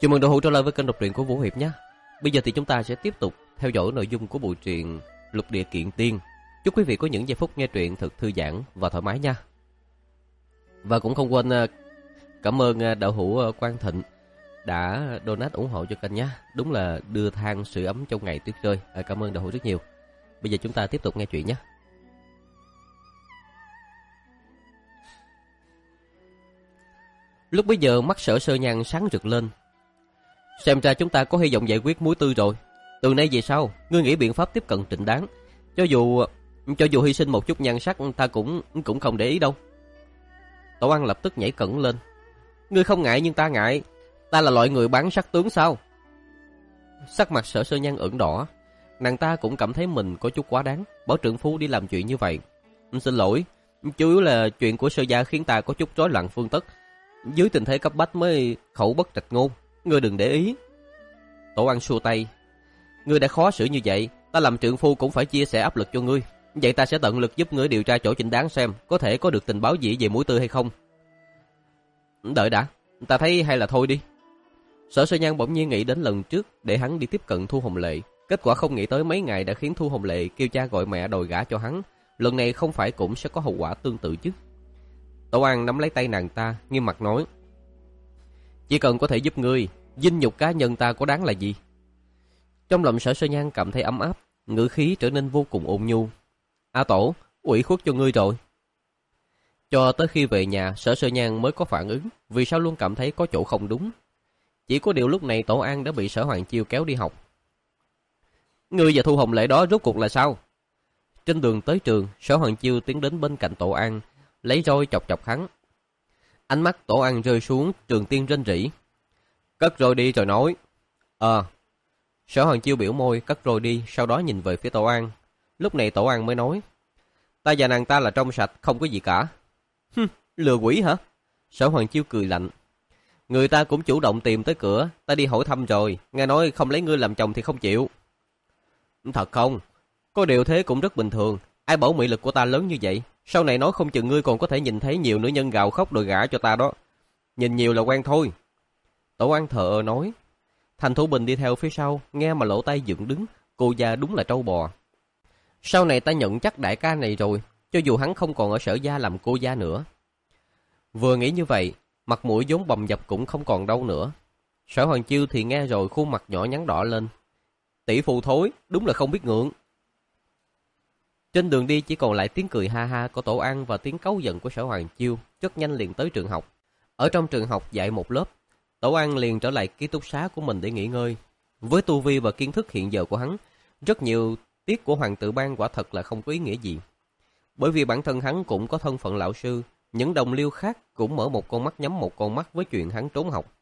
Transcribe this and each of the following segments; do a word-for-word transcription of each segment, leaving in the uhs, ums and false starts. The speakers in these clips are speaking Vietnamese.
Chào mừng đội hữu trở lại với kênh đọc truyện của Vũ Hiệp nhé. Bây giờ thì chúng ta sẽ tiếp tục theo dõi nội dung của bộ truyện Lục Địa Kiện Tiên. Chúc quý vị có những giây phút nghe truyện thật thư giãn và thoải mái nha. Và cũng không quên cảm ơn đạo hữu Quang Thịnh đã donate ủng hộ cho kênh nhé. Đúng là đưa than sưởi ấm trong ngày tuyết rơi. À, cảm ơn đạo hữu rất nhiều. Bây giờ chúng ta tiếp tục nghe chuyện nhé. Lúc bấy giờ mắt Sở Sơ Nhan sáng rực lên. Xem ra chúng ta có hy vọng giải quyết mối tư rồi. Từ nay về sau, ngươi nghĩ biện pháp tiếp cận Trịnh Đáng. Cho dù cho dù hy sinh một chút nhan sắc, ta cũng cũng không để ý đâu. Tổ Ăn lập tức nhảy cẩn lên. Ngươi không ngại nhưng ta ngại. Ta là loại người bán sắc tướng sao? Sắc mặt Sở Sơ Nhan ửng đỏ. Nàng ta cũng cảm thấy mình có chút quá đáng, bảo trượng phu đi làm chuyện như vậy. Xin lỗi, chủ yếu là chuyện của Sơ gia khiến ta có chút rối loạn phương tất. Dưới tình thế cấp bách mới khẩu bất trạch ngôn. Ngươi đừng để ý. Tổ Ăn xua tay. Ngươi đã khó xử như vậy, ta làm trượng phu cũng phải chia sẻ áp lực cho ngươi. Vậy ta sẽ tận lực giúp ngươi điều tra chỗ Trịnh Đáng xem có thể có được tình báo gì về mũi tư hay không. Đợi đã, ta thấy hay là thôi đi. Sở Sơ Nhan bỗng nhiên nghĩ đến lần trước để hắn đi tiếp cận Thu Hồng Lệ. Kết quả không nghĩ tới mấy ngày đã khiến Thu Hồng Lệ kêu cha gọi mẹ đòi gả cho hắn. Lần này không phải cũng sẽ có hậu quả tương tự chứ. Tổ An nắm lấy tay nàng ta, nghiêm mặt nói. Chỉ cần có thể giúp ngươi, vinh nhục cá nhân ta có đáng là gì? Trong lòng Sở Sơ Nhan cảm thấy ấm áp, ngữ khí trở nên vô cùng ôn nhu. A Tổ, ủy khuất cho ngươi rồi. Cho tới khi về nhà, Sở Sơ Nhan mới có phản ứng, vì sao luôn cảm thấy có chỗ không đúng. Chỉ có điều lúc này Tổ An đã bị Sở Hoàng Chiêu kéo đi học. Ngươi và Thu Hồng Lệ đó rốt cuộc là sao? Trên đường tới trường, Sở Hoàng Chiêu tiến đến bên cạnh Tổ An, lấy roi chọc chọc hắn. Ánh mắt Tổ An rơi xuống, Trường Tiên rên rỉ. Cất roi đi rồi nói. Ờ. Sở Hoàng Chiêu biểu môi, cất roi đi, sau đó nhìn về phía Tổ An. Lúc này Tổ An mới nói. Ta và nàng ta là trong sạch, không có gì cả. Hừm, lừa quỷ hả? Sở Hoàng Chiêu cười lạnh. Người ta cũng chủ động tìm tới cửa, ta đi hỏi thăm rồi, nghe nói không lấy ngươi làm chồng thì không chịu. Thật không? Có điều thế cũng rất bình thường, ai bảo mị lực của ta lớn như vậy. Sau này nói không chừng ngươi còn có thể nhìn thấy nhiều nữ nhân gào khóc đòi gả cho ta đó. Nhìn nhiều là quen thôi. Tổ An thờ ơ nói. Thành Thủ Bình đi theo phía sau, nghe mà lỗ tay dựng đứng, cô gia đúng là trâu bò. Sau này ta nhận chắc đại ca này rồi, cho dù hắn không còn ở Sở gia làm cô gia nữa. Vừa nghĩ như vậy, mặt mũi vốn bầm dập cũng không còn đâu nữa. Sở Hoàng Chiêu thì nghe rồi khuôn mặt nhỏ nhắn đỏ lên. Tỷ phu thối, đúng là không biết ngượng. Trên đường đi chỉ còn lại tiếng cười ha ha của Tổ An và tiếng cáu giận của Sở Hoàng Chiêu, rất nhanh liền tới trường học. Ở trong trường học dạy một lớp, Tổ An liền trở lại ký túc xá của mình để nghỉ ngơi. Với tu vi và kiến thức hiện giờ của hắn, rất nhiều tiết của Hoàng tự ban quả thật là không có ý nghĩa gì. Bởi vì bản thân hắn cũng có thân phận lão sư, những đồng liêu khác cũng mở một con mắt nhắm một con mắt với chuyện hắn trốn học.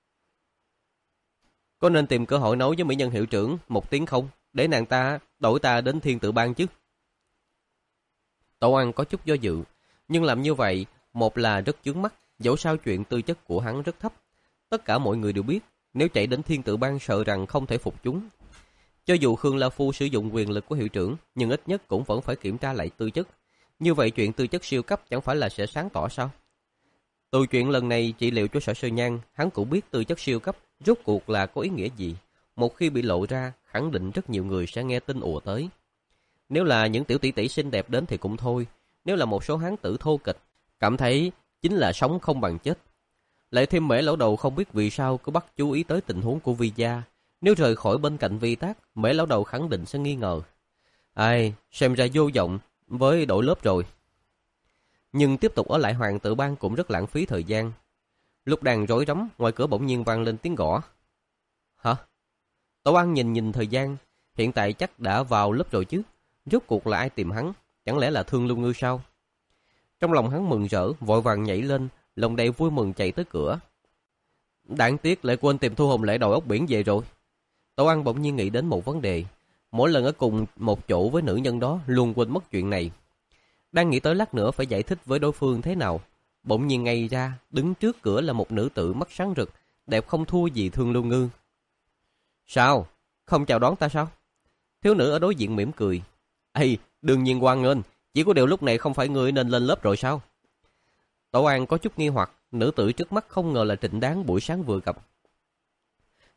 Có nên tìm cơ hội nói với mỹ nhân hiệu trưởng một tiếng không, để nàng ta đổi ta đến thiên tự ban chứ? Tổ An có chút do dự, nhưng làm như vậy, một là rất chướng mắt, dẫu sao chuyện tư chất của hắn rất thấp. Tất cả mọi người đều biết, nếu chạy đến thiên tự ban sợ rằng không thể phục chúng. Cho dù Khương La Phu sử dụng quyền lực của hiệu trưởng, nhưng ít nhất cũng vẫn phải kiểm tra lại tư chất. Như vậy chuyện tư chất siêu cấp chẳng phải là sẽ sáng tỏ sao? Từ chuyện lần này trị liệu cho Sở Sơ Nhan, hắn cũng biết tư chất siêu cấp rốt cuộc là có ý nghĩa gì. Một khi bị lộ ra, khẳng định rất nhiều người sẽ nghe tin ùa tới. Nếu là những tiểu tỷ tỷ xinh đẹp đến thì cũng thôi. Nếu là một số hán tử thô kịch, cảm thấy chính là sống không bằng chết. Lại thêm Mễ Lão Đầu không biết vì sao cứ bắt chú ý tới tình huống của Vi gia. Nếu rời khỏi bên cạnh Vi Tác, Mễ Lão Đầu khẳng định sẽ nghi ngờ. Ai, xem ra vô vọng với đổi lớp rồi. Nhưng tiếp tục ở lại Hoàng tự ban cũng rất lãng phí thời gian. Lúc đang rối rắm, ngoài cửa bỗng nhiên vang lên tiếng gõ. Hả? Tổ An nhìn nhìn thời gian, hiện tại chắc đã vào lớp rồi chứ. Rốt cuộc là ai tìm hắn? Chẳng lẽ là Thương Lưu Ngư sao? Trong lòng hắn mừng rỡ, vội vàng nhảy lên, lòng đầy vui mừng chạy tới cửa. Đáng tiếc lại quên tìm Thu Hồng Lệ đầu ốc biển về rồi. Tổ An bỗng nhiên nghĩ đến một vấn đề. Mỗi lần ở cùng một chỗ với nữ nhân đó luôn quên mất chuyện này. Đang nghĩ tới lát nữa phải giải thích với đối phương thế nào. Bỗng nhiên ngay ra, đứng trước cửa là một nữ tử mắt sáng rực, đẹp không thua gì Thương Lưu Ngư. Sao? Không chào đón ta sao? Thiếu nữ ở đối diện mỉm cười. Ê, đương nhiên hoan nghênh, chỉ có điều lúc này không phải ngươi nên lên lớp rồi sao? Tổ An có chút nghi hoặc, nữ tử trước mắt không ngờ là Trịnh Đáng buổi sáng vừa gặp.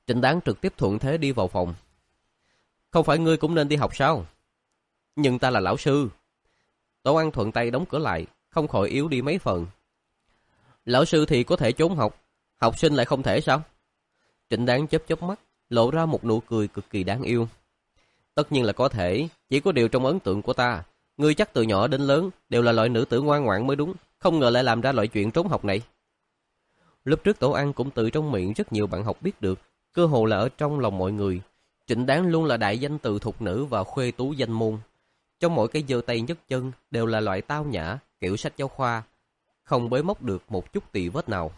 Trịnh Đáng trực tiếp thuận thế đi vào phòng. Không phải ngươi cũng nên đi học sao? Nhưng ta là lão sư. Tổ Ăn thuận tay đóng cửa lại, không khỏi yếu đi mấy phần. Lão sư thì có thể trốn học, học sinh lại không thể sao? Trịnh Đáng chớp chớp mắt, lộ ra một nụ cười cực kỳ đáng yêu. Tất nhiên là có thể, chỉ có điều trong ấn tượng của ta, ngươi chắc từ nhỏ đến lớn đều là loại nữ tử ngoan ngoãn mới đúng, không ngờ lại làm ra loại chuyện trốn học này. Lúc trước Tổ Ăn cũng từ trong miệng rất nhiều bạn học biết được, cơ hồ là ở trong lòng mọi người, Trịnh Đáng luôn là đại danh từ thục nữ và khuê tú danh môn. Trong mỗi cái giơ tay nhấc chân đều là loại tao nhã, kiểu sách giáo khoa, không bới móc được một chút tì vết nào.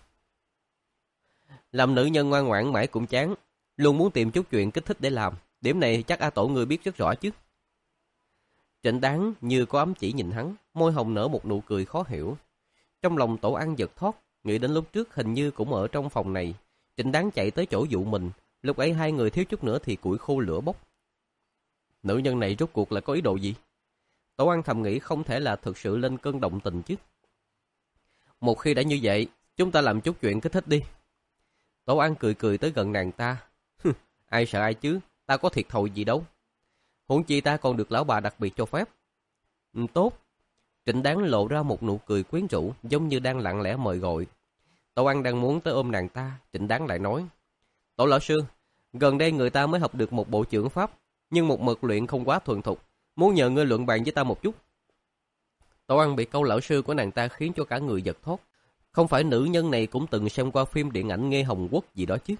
Làm nữ nhân ngoan ngoãn mãi cũng chán, luôn muốn tìm chút chuyện kích thích để làm, điểm này chắc A Tổ ngươi biết rất rõ chứ. Trịnh Đáng như có ấm chỉ nhìn hắn, môi hồng nở một nụ cười khó hiểu. Trong lòng Tổ Ăn giật thót, nghĩ đến lúc trước hình như cũng ở trong phòng này. Trịnh Đáng chạy tới chỗ dụ mình, lúc ấy hai người thiếu chút nữa thì củi khô lửa bốc. Nữ nhân này rốt cuộc là có ý đồ gì? Tổ Ăn thầm nghĩ không thể là thực sự lên cơn động tình chứ. Một khi đã như vậy, chúng ta làm chút chuyện kích thích đi. Tổ Ăn cười cười tới gần nàng ta. Ai sợ ai chứ, ta có thiệt thòi gì đâu. Huống chi ta còn được lão bà đặc biệt cho phép. Ừ, tốt. Trịnh Đáng lộ ra một nụ cười quyến rũ, giống như đang lặng lẽ mời gọi. Tổ Ăn đang muốn tới ôm nàng ta, Trịnh Đáng lại nói. Tổ lão sư, gần đây người ta mới học được một bộ chưởng pháp, nhưng một mực luyện không quá thuần thục, muốn nhờ ngươi luận bàn với ta một chút. Tổ Ăn bị câu lão sư của nàng ta khiến cho cả người giật thót. Không phải nữ nhân này cũng từng xem qua phim điện ảnh Nghê Hồng Quốc gì đó chứ?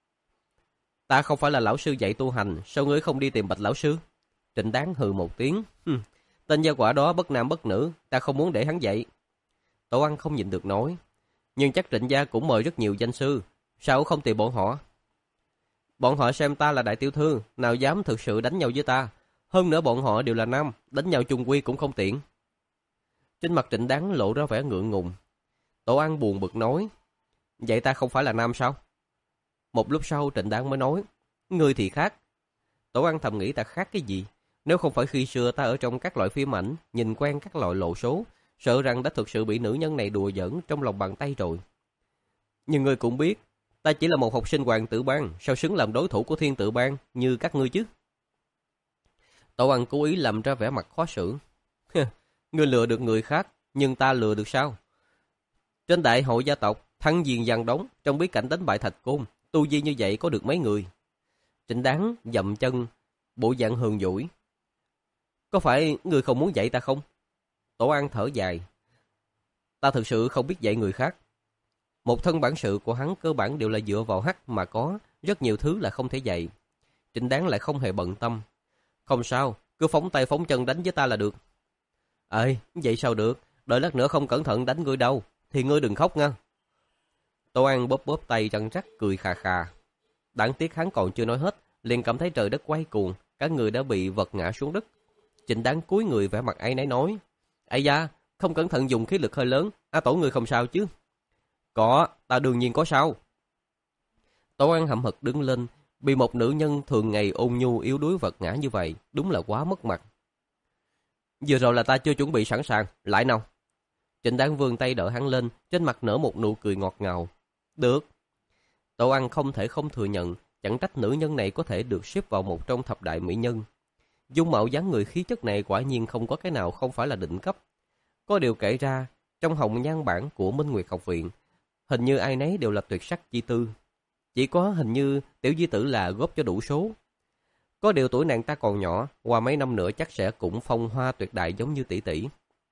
Ta không phải là lão sư dạy tu hành, sao ngươi không đi tìm Bạch lão sư? Trịnh Đáng hừ một tiếng. Hừm, tên gia quả đó bất nam bất nữ, ta không muốn để hắn dạy. Tổ Ăn không nhịn được nói. Nhưng chắc Trịnh gia cũng mời rất nhiều danh sư, sao không tìm bọn họ? Bọn họ xem ta là đại tiểu thư, nào dám thực sự đánh nhau với ta. Hơn nữa bọn họ đều là nam, đánh nhau chung quy cũng không tiện. Trên mặt Trịnh Đáng lộ ra vẻ ngượng ngùng. Tổ Ăn buồn bực nói. Vậy ta không phải là nam sao? Một lúc sau Trịnh Đáng mới nói. Ngươi thì khác. Tổ Ăn thầm nghĩ ta khác cái gì? Nếu không phải khi xưa ta ở trong các loại phim ảnh, nhìn quen các loại lộ số, sợ rằng đã thực sự bị nữ nhân này đùa giỡn trong lòng bàn tay rồi. Nhưng ngươi cũng biết, ta chỉ là một học sinh hoàng tử bang, sao xứng làm đối thủ của thiên tử bang như các ngươi chứ? Tổ Ăn cố ý làm ra vẻ mặt khó xử. Ngươi lừa được người khác, nhưng ta lừa được sao? Trên đại hội gia tộc, thăng diền giằng đống, trong bí cảnh đánh bại Thạch Côn, tu vi như vậy có được mấy người? Trịnh Đáng dậm chân, bộ dạng hờn dỗi. Có phải ngươi không muốn dạy ta không? Tổ Ăn thở dài. Ta thực sự không biết dạy người khác. Một thân bản sự của hắn cơ bản đều là dựa vào hắc mà có, rất nhiều thứ là không thể dạy. Trịnh Đáng lại không hề bận tâm. Không sao, cứ phóng tay phóng chân đánh với ta là được. Ê, vậy sao được, đợi lát nữa không cẩn thận đánh ngươi đâu, thì ngươi đừng khóc nha. Tổ Ăn bóp bóp tay răng rắc cười khà khà. Đáng tiếc hắn còn chưa nói hết, liền cảm thấy trời đất quay cuồng, cả người đã bị vật ngã xuống đất. Trịnh Đáng cúi người vẻ mặt áy náy nói. Ây da, không cẩn thận dùng khí lực hơi lớn, A Tổ người không sao chứ? Có, ta đương nhiên có sao. Tổ Ăn hậm hực đứng lên, bị một nữ nhân thường ngày ôn nhu yếu đuối vật ngã như vậy, đúng là quá mất mặt. Vừa rồi là ta chưa chuẩn bị sẵn sàng, lại nào. Trịnh Đáng vươn tay đỡ hắn lên, trên mặt nở một nụ cười ngọt ngào. Được. Tổ Ăn không thể không thừa nhận, chẳng trách nữ nhân này có thể được xếp vào một trong thập đại mỹ nhân. Dung mạo dáng người khí chất này quả nhiên không có cái nào không phải là đỉnh cấp. Có điều kể ra, trong hồng nhan bản của Minh Nguyệt học viện, hình như ai nấy đều là tuyệt sắc chi tư. Chỉ có hình như Tiểu Di Tử là góp cho đủ số. Có điều tuổi nàng ta còn nhỏ, qua mấy năm nữa chắc sẽ cũng phong hoa tuyệt đại giống như tỷ tỷ.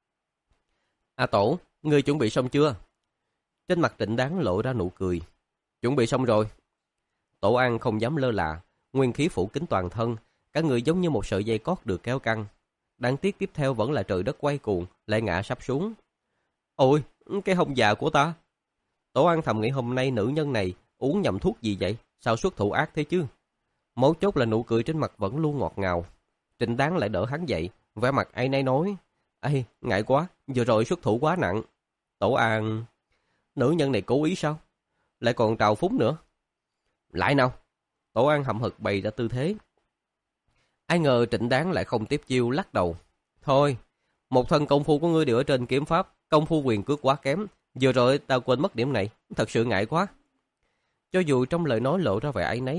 A Tổ, ngươi chuẩn bị xong chưa? Trên mặt Trịnh Đáng lộ ra nụ cười. Chuẩn bị xong rồi. Tổ An không dám lơ là, nguyên khí phủ kín toàn thân, cả người giống như một sợi dây cót được kéo căng. Đáng tiếc tiếp theo vẫn là trời đất quay cuồng, lại ngã sắp xuống. Ôi, cái hông già của ta. Tổ An thầm nghĩ hôm nay nữ nhân này uống nhầm thuốc gì vậy, sao xuất thủ ác thế chứ? Mấu chốt là nụ cười trên mặt vẫn luôn ngọt ngào. Trịnh Đáng lại đỡ hắn dậy, vẻ mặt áy náy nói. Ê, ngại quá, vừa rồi xuất thủ quá nặng. Tổ An, nữ nhân này cố ý sao? Lại còn trào phúng nữa. Lại nào. Tổ An hậm hực bày ra tư thế. Ai ngờ Trịnh Đáng lại không tiếp chiêu, lắc đầu. Thôi, một thân công phu của ngươi đều ở trên kiếm pháp, công phu quyền cước quá kém. Vừa rồi tao quên mất điểm này, thật sự ngại quá. Cho dù trong lời nói lộ ra vẻ áy náy,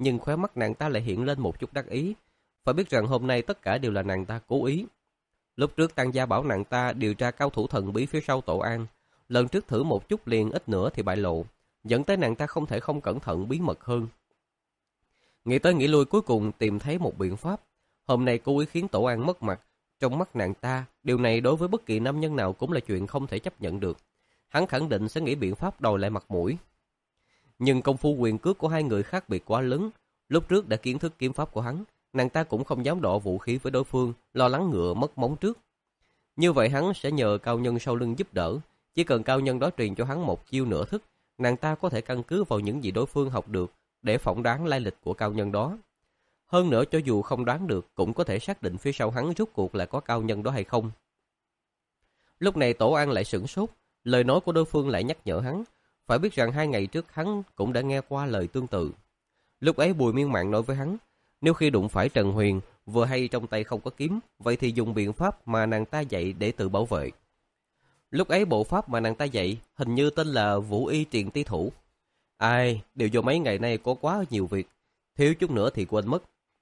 nhưng khóe mắt nàng ta lại hiện lên một chút đắc ý. Phải biết rằng hôm nay tất cả đều là nàng ta cố ý. Lúc trước Tăng gia bảo nàng ta điều tra cao thủ thần bí phía sau Tổ An. Lần trước thử một chút liền ít nữa thì bại lộ, dẫn tới nàng ta không thể không cẩn thận bí mật hơn. Nghĩ tới nghĩ lui cuối cùng tìm thấy một biện pháp. Hôm nay cố ý khiến Tổ An mất mặt. Trong mắt nàng ta, điều này đối với bất kỳ nam nhân nào cũng là chuyện không thể chấp nhận được. Hắn khẳng định sẽ nghĩ biện pháp đòi lại mặt mũi. Nhưng công phu quyền cước của hai người khác biệt quá lớn. Lúc trước đã kiến thức kiếm pháp của hắn, nàng ta cũng không dám đọ vũ khí với đối phương, lo lắng ngựa mất móng trước. Như vậy hắn sẽ nhờ cao nhân sau lưng giúp đỡ. Chỉ cần cao nhân đó truyền cho hắn một chiêu nửa thức, nàng ta có thể căn cứ vào những gì đối phương học được để phỏng đoán lai lịch của cao nhân đó. Hơn nữa cho dù không đoán được cũng có thể xác định phía sau hắn rốt cuộc là có cao nhân đó hay không. Lúc này Tổ An lại sửng sốt, lời nói của đối phương lại nhắc nhở hắn. Phải biết rằng hai ngày trước hắn cũng đã nghe qua lời tương tự. Lúc ấy Bùi Miên Mạn nói với hắn, nếu khi đụng phải Trần Huyền, vừa hay trong tay không có kiếm, vậy thì dùng biện pháp mà nàng ta dạy để tự bảo vệ. Lúc ấy bộ pháp mà nàng ta dạy hình như tên là Vũ Y Triền Ti Thủ. Ai, đều do mấy ngày nay có quá nhiều việc, thiếu chút nữa thì quên mất.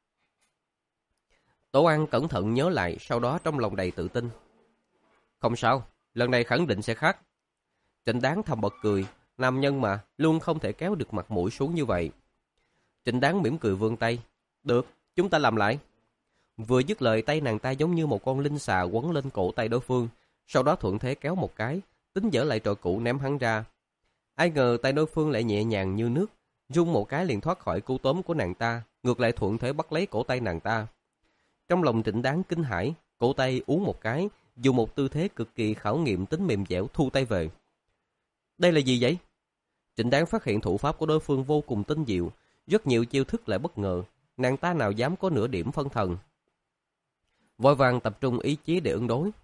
Tổ An cẩn thận nhớ lại, sau đó trong lòng đầy tự tin. Không sao, lần này khẳng định sẽ khác. Trịnh Đáng thầm bật cười, nam nhân mà, luôn không thể kéo được mặt mũi xuống như vậy. Trịnh Đáng mỉm cười vươn tay. Được, chúng ta làm lại. Vừa dứt lời, tay nàng ta giống như một con linh xà quấn lên cổ tay đối phương, sau đó thuận thế kéo một cái, tính dở lại trò cũ ném hắn ra. Ai ngờ tay đối phương lại nhẹ nhàng như nước, rung một cái liền thoát khỏi cú tóm của nàng ta, ngược lại thuận thế bắt lấy cổ tay nàng ta. Trong lòng Trịnh Đáng kinh hãi, cổ tay uốn một cái, dùng một tư thế cực kỳ khảo nghiệm tính mềm dẻo thu tay về. Đây là gì vậy? Trịnh Đáng phát hiện thủ pháp của đối phương vô cùng tinh diệu, rất nhiều chiêu thức lại bất ngờ, nàng ta nào dám có nửa điểm phân thần. Vội vàng tập trung ý chí để ứng đối.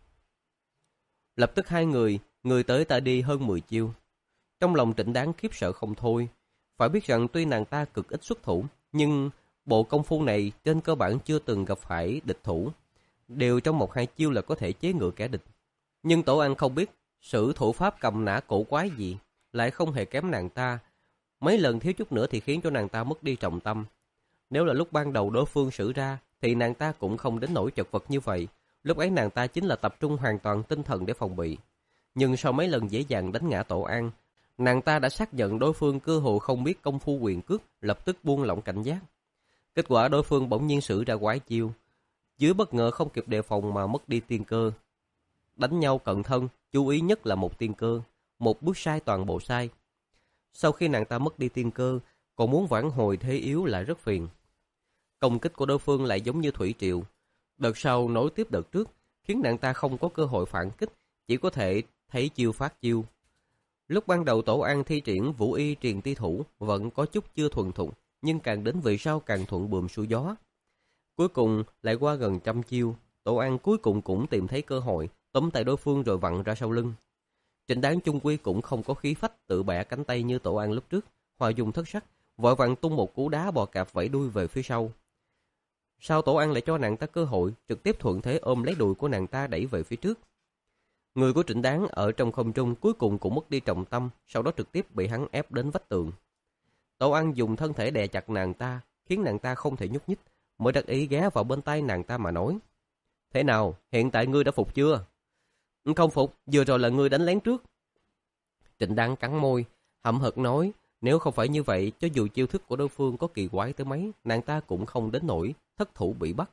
Lập tức hai người, người tới ta đi hơn mười chiêu. Trong lòng Trịnh Đáng khiếp sợ không thôi. Phải biết rằng tuy nàng ta cực ít xuất thủ, nhưng bộ công phu này trên cơ bản chưa từng gặp phải địch thủ. Đều trong một hai chiêu là có thể chế ngự kẻ địch. Nhưng Tổ An không biết, sử thủ pháp cầm nã cổ quái gì, lại không hề kém nàng ta. Mấy lần thiếu chút nữa thì khiến cho nàng ta mất đi trọng tâm. Nếu là lúc ban đầu đối phương sử ra, thì nàng ta cũng không đến nỗi chật vật như vậy. Lúc ấy nàng ta chính là tập trung hoàn toàn tinh thần để phòng bị. Nhưng sau mấy lần dễ dàng đánh ngã Tổ An, nàng ta đã xác nhận đối phương cơ hồ không biết công phu quyền cước, lập tức buông lỏng cảnh giác. Kết quả đối phương bỗng nhiên sử ra quái chiêu. Dưới bất ngờ không kịp đề phòng mà mất đi tiên cơ. Đánh nhau cận thân, chú ý nhất là một tiên cơ. Một bước sai toàn bộ sai. Sau khi nàng ta mất đi tiên cơ, còn muốn vãn hồi thế yếu lại rất phiền. Công kích của đối phương lại giống như thủy triều. Đợt sau nối tiếp đợt trước, khiến nàng ta không có cơ hội phản kích, chỉ có thể thấy chiêu phát chiêu. Lúc ban đầu Tổ An thi triển Vũ Y Triền Ti Thủ vẫn có chút chưa thuần thục, nhưng càng đến về sau càng thuận buồm xuôi gió. Cuối cùng lại qua gần trăm chiêu, Tổ An cuối cùng cũng tìm thấy cơ hội, tóm tay đối phương rồi vặn ra sau lưng. Trịnh Đáng chung quy cũng không có khí phách tự bẻ cánh tay như Tổ An lúc trước, hòa dùng thất sắc, vội vàng tung một cú đá bò cạp vẫy đuôi về phía sau. Sau Tổ An lại cho nàng ta cơ hội, trực tiếp thuận thế ôm lấy đùi của nàng ta đẩy về phía trước. Người của Trịnh Đáng ở trong không trung cuối cùng cũng mất đi trọng tâm, sau đó trực tiếp bị hắn ép đến vách tường. Tổ An dùng thân thể đè chặt nàng ta, khiến nàng ta không thể nhúc nhích, mới đắc ý ghé vào bên tai nàng ta mà nói: Thế nào, hiện tại ngươi đã phục chưa? Không phục, vừa rồi là ngươi đánh lén trước. Trịnh Đáng cắn môi, hậm hực nói, nếu không phải như vậy, cho dù chiêu thức của đối phương có kỳ quái tới mấy, nàng ta cũng không đến nỗi thất thủ bị bắt.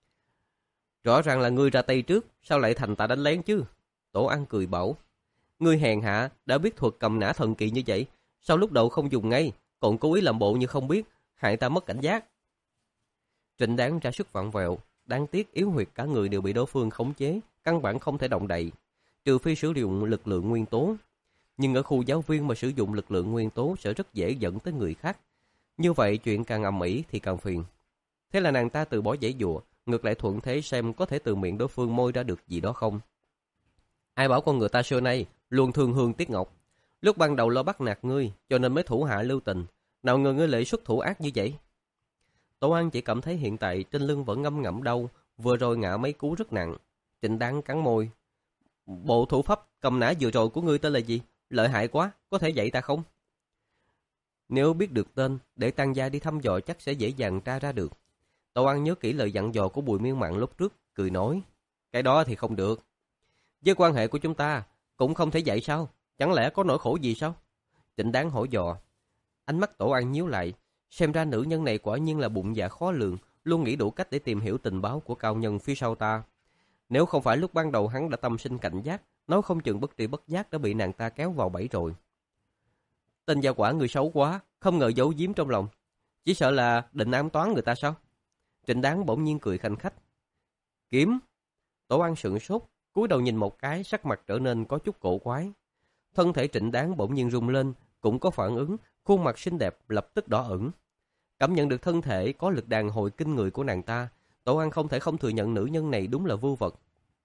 Rõ ràng là ngươi ra tay trước, sao lại thành ta đánh lén chứ? Tổ An cười bảo, ngươi hèn hạ, đã biết thuật cầm nã thần kỳ như vậy, sao lúc đầu không dùng ngay, còn cố ý làm bộ như không biết, hại ta mất cảnh giác. Trịnh Đáng ra sức vặn vẹo, đáng tiếc yếu huyệt cả người đều bị đối phương khống chế, căn bản không thể động đậy, trừ phi sử dụng lực lượng nguyên tố. Nhưng ở khu giáo viên mà sử dụng lực lượng nguyên tố sẽ rất dễ dẫn tới người khác. Như vậy chuyện càng ầm ĩ thì càng phiền. Thế là nàng ta từ bỏ giãy giụa, ngược lại thuận thế xem có thể từ miệng đối phương môi ra được gì đó không. Ai bảo con người ta xưa nay luôn thương hương tiếc ngọc. Lúc ban đầu lo bắt nạt ngươi, cho nên mới thủ hạ lưu tình. Nào ngờ ngươi lại xuất thủ ác như vậy. Tổ An chỉ cảm thấy hiện tại trên lưng vẫn ngâm ngẫm đau, vừa rồi ngã mấy cú rất nặng. Trịnh Đáng cắn môi. Bộ thủ pháp cầm nã vừa rồi của ngươi tên là gì? Lợi hại quá, có thể dạy ta không? Nếu biết được tên, để Tang gia đi thăm dò chắc sẽ dễ dàng tra ra được. Tổ An nhớ kỹ lời dặn dò của Bùi Miên Mạn lúc trước, cười nói, cái đó thì không được. Với quan hệ của chúng ta, cũng không thể vậy sao? Chẳng lẽ có nỗi khổ gì sao? Trịnh Đáng hỏi dò. Ánh mắt Tổ An nhíu lại, xem ra nữ nhân này quả nhiên là bụng dạ khó lường, luôn nghĩ đủ cách để tìm hiểu tình báo của cao nhân phía sau ta. Nếu không phải lúc ban đầu hắn đã tâm sinh cảnh giác, nói không chừng bất tri bất giác đã bị nàng ta kéo vào bẫy rồi. Tên gia quả người xấu quá, không ngờ giấu giếm trong lòng. Chỉ sợ là định ám toán người ta sao? Trịnh Đáng bỗng nhiên cười khanh khách. Kiếm! Tổ An sững sốt, cúi đầu nhìn một cái, sắc mặt trở nên có chút cổ quái. Thân thể Trịnh Đáng bỗng nhiên rung lên, cũng có phản ứng, khuôn mặt xinh đẹp lập tức đỏ ửng. Cảm nhận được thân thể có lực đàn hồi kinh người của nàng ta, Tổ An không thể không thừa nhận nữ nhân này đúng là vưu vật.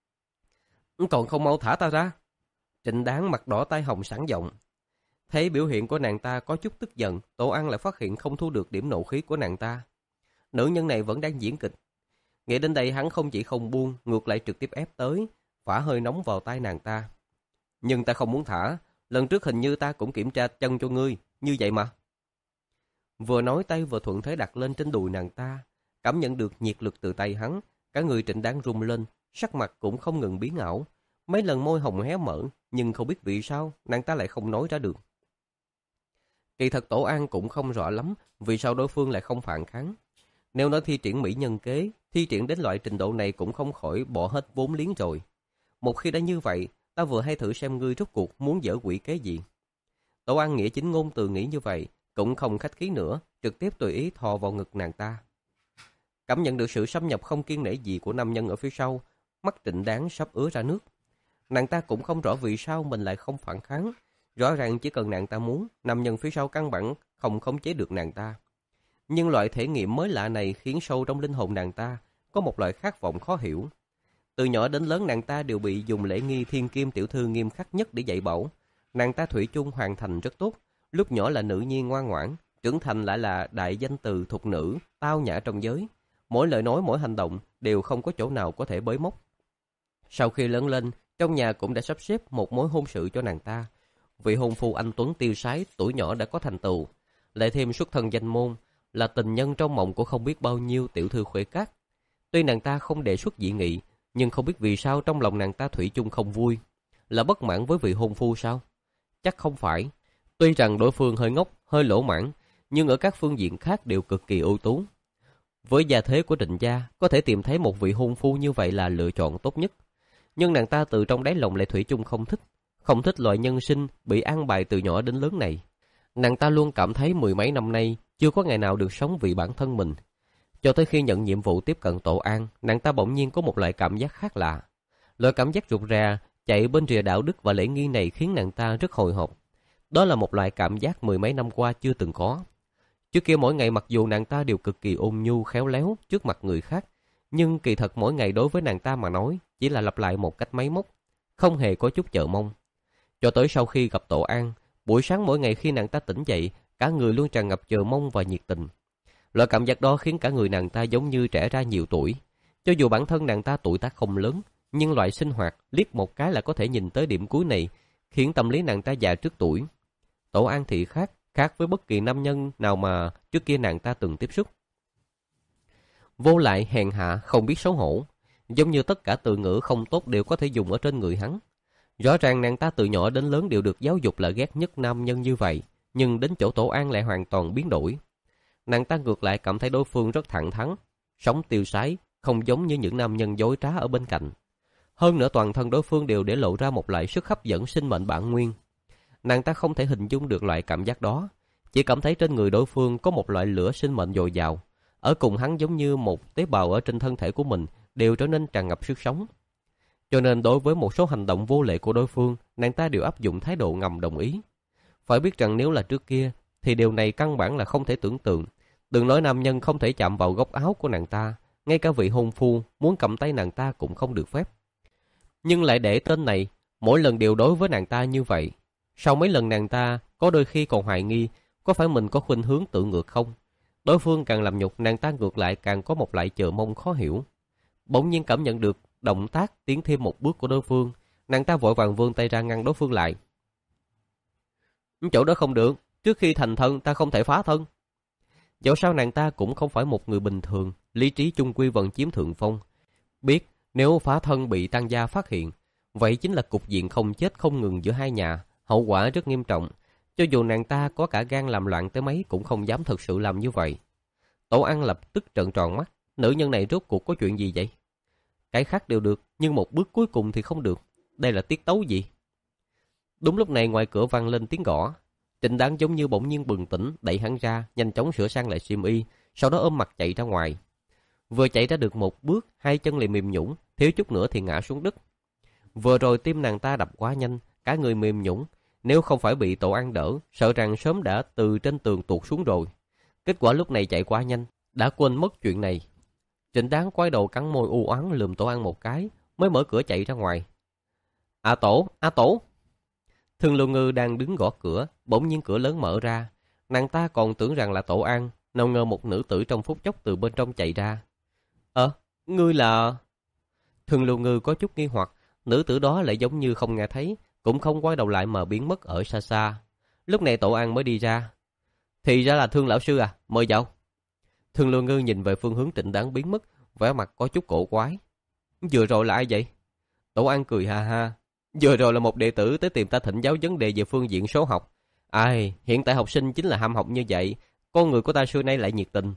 Còn không mau thả ta ra! Trịnh Đáng mặt đỏ tai hồng sẵn giọng. Thấy biểu hiện của nàng ta có chút tức giận, Tổ An lại phát hiện không thu được điểm nộ khí của nàng ta. Nữ nhân này vẫn đang diễn kịch. Nghĩ đến đây hắn không chỉ không buông, ngược lại trực tiếp ép tới, phả hơi nóng vào tay nàng ta. Nhưng ta không muốn thả, lần trước hình như ta cũng kiểm tra chân cho ngươi, như vậy mà. Vừa nói tay vừa thuận thế đặt lên trên đùi nàng ta, cảm nhận được nhiệt lực từ tay hắn, cả người Trịnh Đáng rung lên, sắc mặt cũng không ngừng biến ảo. Mấy lần môi hồng hé mở, nhưng không biết vì sao nàng ta lại không nói ra được. Kỳ thật Tổ An cũng không rõ lắm vì sao đối phương lại không phản kháng. Nếu nói thi triển mỹ nhân kế, thi triển đến loại trình độ này cũng không khỏi bỏ hết vốn liếng rồi. Một khi đã như vậy, ta vừa hay thử xem ngươi rốt cuộc muốn dở quỷ kế gì. Tổ An nghĩa chính ngôn từ nghĩ như vậy, cũng không khách khí nữa, trực tiếp tùy ý thò vào ngực nàng ta. Cảm nhận được sự xâm nhập không kiêng nể gì của nam nhân ở phía sau, mắt Trịnh Đáng sắp ứa ra nước. Nàng ta cũng không rõ vì sao mình lại không phản kháng. Rõ ràng chỉ cần nàng ta muốn, nam nhân phía sau căn bản không khống chế được nàng ta. Nhưng loại thể nghiệm mới lạ này khiến sâu trong linh hồn nàng ta có một loại khát vọng khó hiểu. Từ nhỏ đến lớn nàng ta đều bị dùng lễ nghi thiên kim tiểu thư nghiêm khắc nhất để dạy bảo. Nàng ta thủy chung hoàn thành rất tốt, lúc nhỏ là nữ nhi ngoan ngoãn, trưởng thành lại là đại danh từ thục nữ, tao nhã trong giới. Mỗi lời nói mỗi hành động đều không có chỗ nào có thể bới móc. Sau khi lớn lên, trong nhà cũng đã sắp xếp một mối hôn sự cho nàng ta. Vị hôn phu anh tuấn tiêu sái, tuổi nhỏ đã có thành tựu, lại thêm xuất thân danh môn, là tình nhân trong mộng của không biết bao nhiêu tiểu thư khuê các. Tuy nàng ta không đề xuất dị nghị, nhưng không biết vì sao trong lòng nàng ta thủy chung không vui. Là bất mãn với vị hôn phu sao? Chắc không phải. Tuy rằng đối phương hơi ngốc, hơi lỗ mãn, nhưng ở các phương diện khác đều cực kỳ ưu tú. Với gia thế của Trịnh gia, có thể tìm thấy một vị hôn phu như vậy là lựa chọn tốt nhất. Nhưng nàng ta từ trong đáy lòng lại thủy chung không thích, không thích loại nhân sinh bị an bài từ nhỏ đến lớn này. Nàng ta luôn cảm thấy mười mấy năm nay chưa có ngày nào được sống vì bản thân mình. Cho tới khi nhận nhiệm vụ tiếp cận Tổ An, nàng ta bỗng nhiên có một loại cảm giác khác lạ. Loại cảm giác rụt rè chạy bên rìa đạo đức và lễ nghi này khiến nàng ta rất hồi hộp. Đó là một loại cảm giác mười mấy năm qua chưa từng có. Trước kia mỗi ngày mặc dù nàng ta đều cực kỳ ôn nhu khéo léo trước mặt người khác, nhưng kỳ thật mỗi ngày đối với nàng ta mà nói chỉ là lặp lại một cách máy móc, không hề có chút chờ mong. Cho tới sau khi gặp Tổ An, buổi sáng mỗi ngày khi nàng ta tỉnh dậy, cả người luôn tràn ngập chờ mong và nhiệt tình. Loại cảm giác đó khiến cả người nàng ta giống như trẻ ra nhiều tuổi. Cho dù bản thân nàng ta tuổi tác không lớn, nhưng loại sinh hoạt liếc một cái là có thể nhìn tới điểm cuối này, khiến tâm lý nàng ta già trước tuổi. Tổ An thì khác, khác với bất kỳ nam nhân nào mà trước kia nàng ta từng tiếp xúc. Vô lại hèn hạ, không biết xấu hổ, giống như tất cả từ ngữ không tốt đều có thể dùng ở trên người hắn. Rõ ràng nàng ta từ nhỏ đến lớn đều được giáo dục là ghét nhất nam nhân như vậy, nhưng đến chỗ Tổ An lại hoàn toàn biến đổi. Nàng ta ngược lại cảm thấy đối phương rất thẳng thắn, sống tiêu sái, không giống như những nam nhân dối trá ở bên cạnh. Hơn nữa toàn thân đối phương đều để lộ ra một loại sức hấp dẫn sinh mệnh bản nguyên. Nàng ta không thể hình dung được loại cảm giác đó, chỉ cảm thấy trên người đối phương có một loại lửa sinh mệnh dồi dào, ở cùng hắn giống như một tế bào ở trên thân thể của mình đều trở nên tràn ngập sức sống. Cho nên đối với một số hành động vô lệ của đối phương, nàng ta đều áp dụng thái độ ngầm đồng ý. Phải biết rằng nếu là trước kia, thì điều này căn bản là không thể tưởng tượng. Đừng nói nam nhân không thể chạm vào góc áo của nàng ta, ngay cả vị hôn phu muốn cầm tay nàng ta cũng không được phép. Nhưng lại để tên này, mỗi lần đều đối với nàng ta như vậy. Sau mấy lần nàng ta có đôi khi còn hoài nghi, có phải mình có khuynh hướng tự ngược không? Đối phương càng làm nhục, nàng ta ngược lại càng có một loại chờ mong khó hiểu. Bỗng nhiên cảm nhận được động tác tiến thêm một bước của đối phương, nàng ta vội vàng vươn tay ra ngăn đối phương lại. Chỗ đó không được, Trước khi thành thân ta không thể phá thân. Dẫu sao nàng ta cũng không phải một người bình thường, lý trí chung quy vẫn chiếm thượng phong. Biết nếu phá thân bị Tăng gia phát hiện, vậy chính là cục diện không chết không ngừng giữa hai nhà, hậu quả rất nghiêm trọng. Cho dù nàng ta có cả gan làm loạn tới mấy cũng không dám thực sự làm như vậy. Tổ An lập tức trợn tròn mắt, nữ nhân này rốt cuộc có chuyện gì vậy? Cái khác đều được, nhưng một bước cuối cùng thì không được. Đây là tiết tấu gì? Đúng lúc này ngoài cửa vang lên tiếng gõ. Trịnh Đáng giống như bỗng nhiên bừng tỉnh, đẩy hắn ra, nhanh chóng sửa sang lại xiêm y, sau đó ôm mặt chạy ra ngoài. Vừa chạy ra được một bước, hai chân liền mềm nhũn, thiếu chút nữa thì ngã xuống đất. Vừa rồi tim nàng ta đập quá nhanh, cả người mềm nhũn, nếu không phải bị Tổ An đỡ, sợ rằng sớm đã từ trên tường tuột xuống rồi. Kết quả lúc này chạy quá nhanh, đã quên mất chuyện này. Trịnh Đáng quay đầu cắn môi u oán lườm Tổ An một cái, mới mở cửa chạy ra ngoài. A Tổ, A Tổ. Thường Lưu Ngư đang đứng gõ cửa, bỗng nhiên cửa lớn mở ra. Nàng ta còn tưởng rằng là Tổ An, nào ngờ một nữ tử trong phút chốc từ bên trong chạy ra. Ờ, ngươi là... Thường Lưu Ngư có chút nghi hoặc, nữ tử đó lại giống như không nghe thấy, cũng không quay đầu lại mà biến mất ở xa xa. Lúc này Tổ An mới đi ra. Thì ra là Thương lão sư à, mời vào. Thường Lưu Ngư nhìn về phương hướng Trịnh Đáng biến mất, vẻ mặt có chút cổ quái. Vừa rồi là ai vậy? Tổ An cười ha ha. Vừa rồi là một đệ tử tới tìm ta thỉnh giáo vấn đề về phương diện số học. Ai, hiện tại học sinh chính là ham học như vậy, con người của ta xưa nay lại nhiệt tình.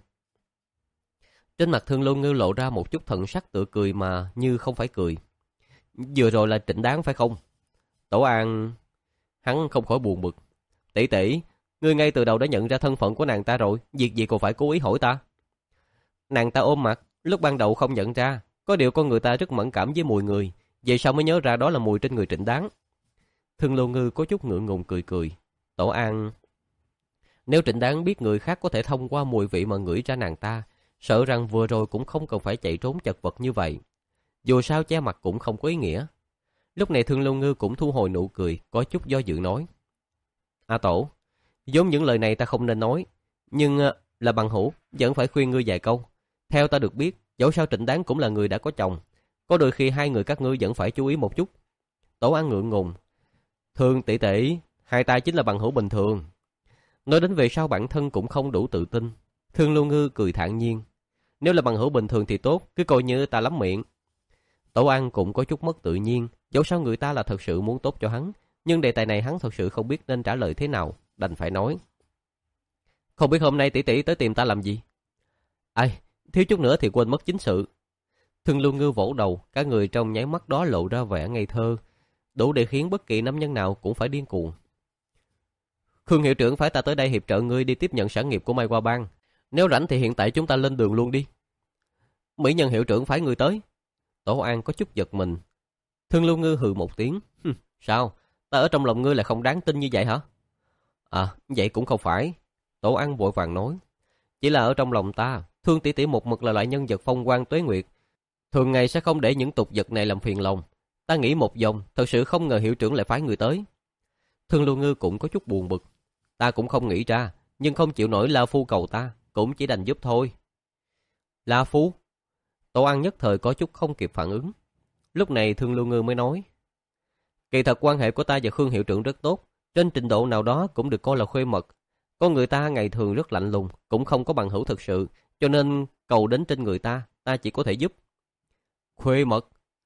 Trên mặt Thương Lưu Ngư lộ ra một chút thần sắc tựa cười mà như không phải cười. Vừa rồi là Trịnh Đáng phải không? Tổ An... Hắn không khỏi buồn bực. Tỷ tỷ, ngươi ngay từ đầu đã nhận ra thân phận của nàng ta rồi, việc gì còn phải cố ý hỏi ta? Nàng ta ôm mặt, lúc ban đầu không nhận ra, có điều con người ta rất mẫn cảm với mùi người, vậy sao mới nhớ ra đó là mùi trên người Trịnh Đáng? Thương Lưu Ngư có chút ngượng ngùng cười cười. Tổ An... Nếu Trịnh Đáng biết người khác có thể thông qua mùi vị mà ngửi ra nàng ta, sợ rằng vừa rồi cũng không cần phải chạy trốn chật vật như vậy. Dù sao che mặt cũng không có ý nghĩa. Lúc này Thương Lưu Ngư cũng thu hồi nụ cười, có chút do dự nói. A Tổ, vốn những lời này ta không nên nói, nhưng là bằng hữu, vẫn phải khuyên ngươi vài câu. Theo ta được biết, dẫu sao Trịnh Đáng cũng là người đã có chồng, có đôi khi hai người các ngươi vẫn phải chú ý một chút. Tổ An ngượng ngùng. Thương tỷ tỷ, hai ta chính là bằng hữu bình thường. Nói đến về sau bản thân cũng không đủ tự tin. Thương Lưu Ngư cười thản nhiên. Nếu là bằng hữu bình thường thì tốt, cứ coi như ta lắm miệng. Tổ An cũng có chút mất tự nhiên, dẫu sao người ta là thật sự muốn tốt cho hắn, nhưng đề tài này hắn thật sự không biết nên trả lời thế nào, đành phải nói. Không biết hôm nay tỷ tỷ tới tìm ta làm gì? Ai, thiếu chút nữa thì quên mất chính sự. Thương Lưu Ngư vỗ đầu, cả người trong nháy mắt đó lộ ra vẻ ngây thơ, đủ để khiến bất kỳ nam nhân nào cũng phải điên cuồng. Khương hiệu trưởng phải ta tới đây hiệp trợ ngươi đi tiếp nhận sản nghiệp của Mai Hoa Bang. Nếu rảnh thì hiện tại chúng ta lên đường luôn đi. Mỹ Nhân hiệu trưởng phải người tới. Tổ An có chút giật mình. Thương Lưu Ngư hừ một tiếng. Sao? Ta ở trong lòng ngươi là không đáng tin như vậy hả? À, vậy cũng không phải. Tổ An vội vàng nói. Chỉ là ở trong lòng ta, Thương tỷ tỷ một mực là loại nhân vật phong quang tuế nguyệt. Thường ngày sẽ không để những tục vật này làm phiền lòng. Ta nghĩ một vòng, thật sự không ngờ hiệu trưởng lại phái người tới. Thương Lưu Ngư cũng có chút buồn bực. Ta cũng không nghĩ ra, nhưng không chịu nổi La Phu cầu ta, cũng chỉ đành giúp thôi. La Phu? Tổ An nhất thời có chút không kịp phản ứng. Lúc này Thương Lưu Ngư mới nói. Kỳ thật quan hệ của ta và Khương hiệu trưởng rất tốt, trên trình độ nào đó cũng được coi là khuê mật. Con người ta ngày thường rất lạnh lùng, cũng không có bằng hữu thực sự, cho nên cầu đến trên người ta, ta chỉ có thể giúp. Khuê mật?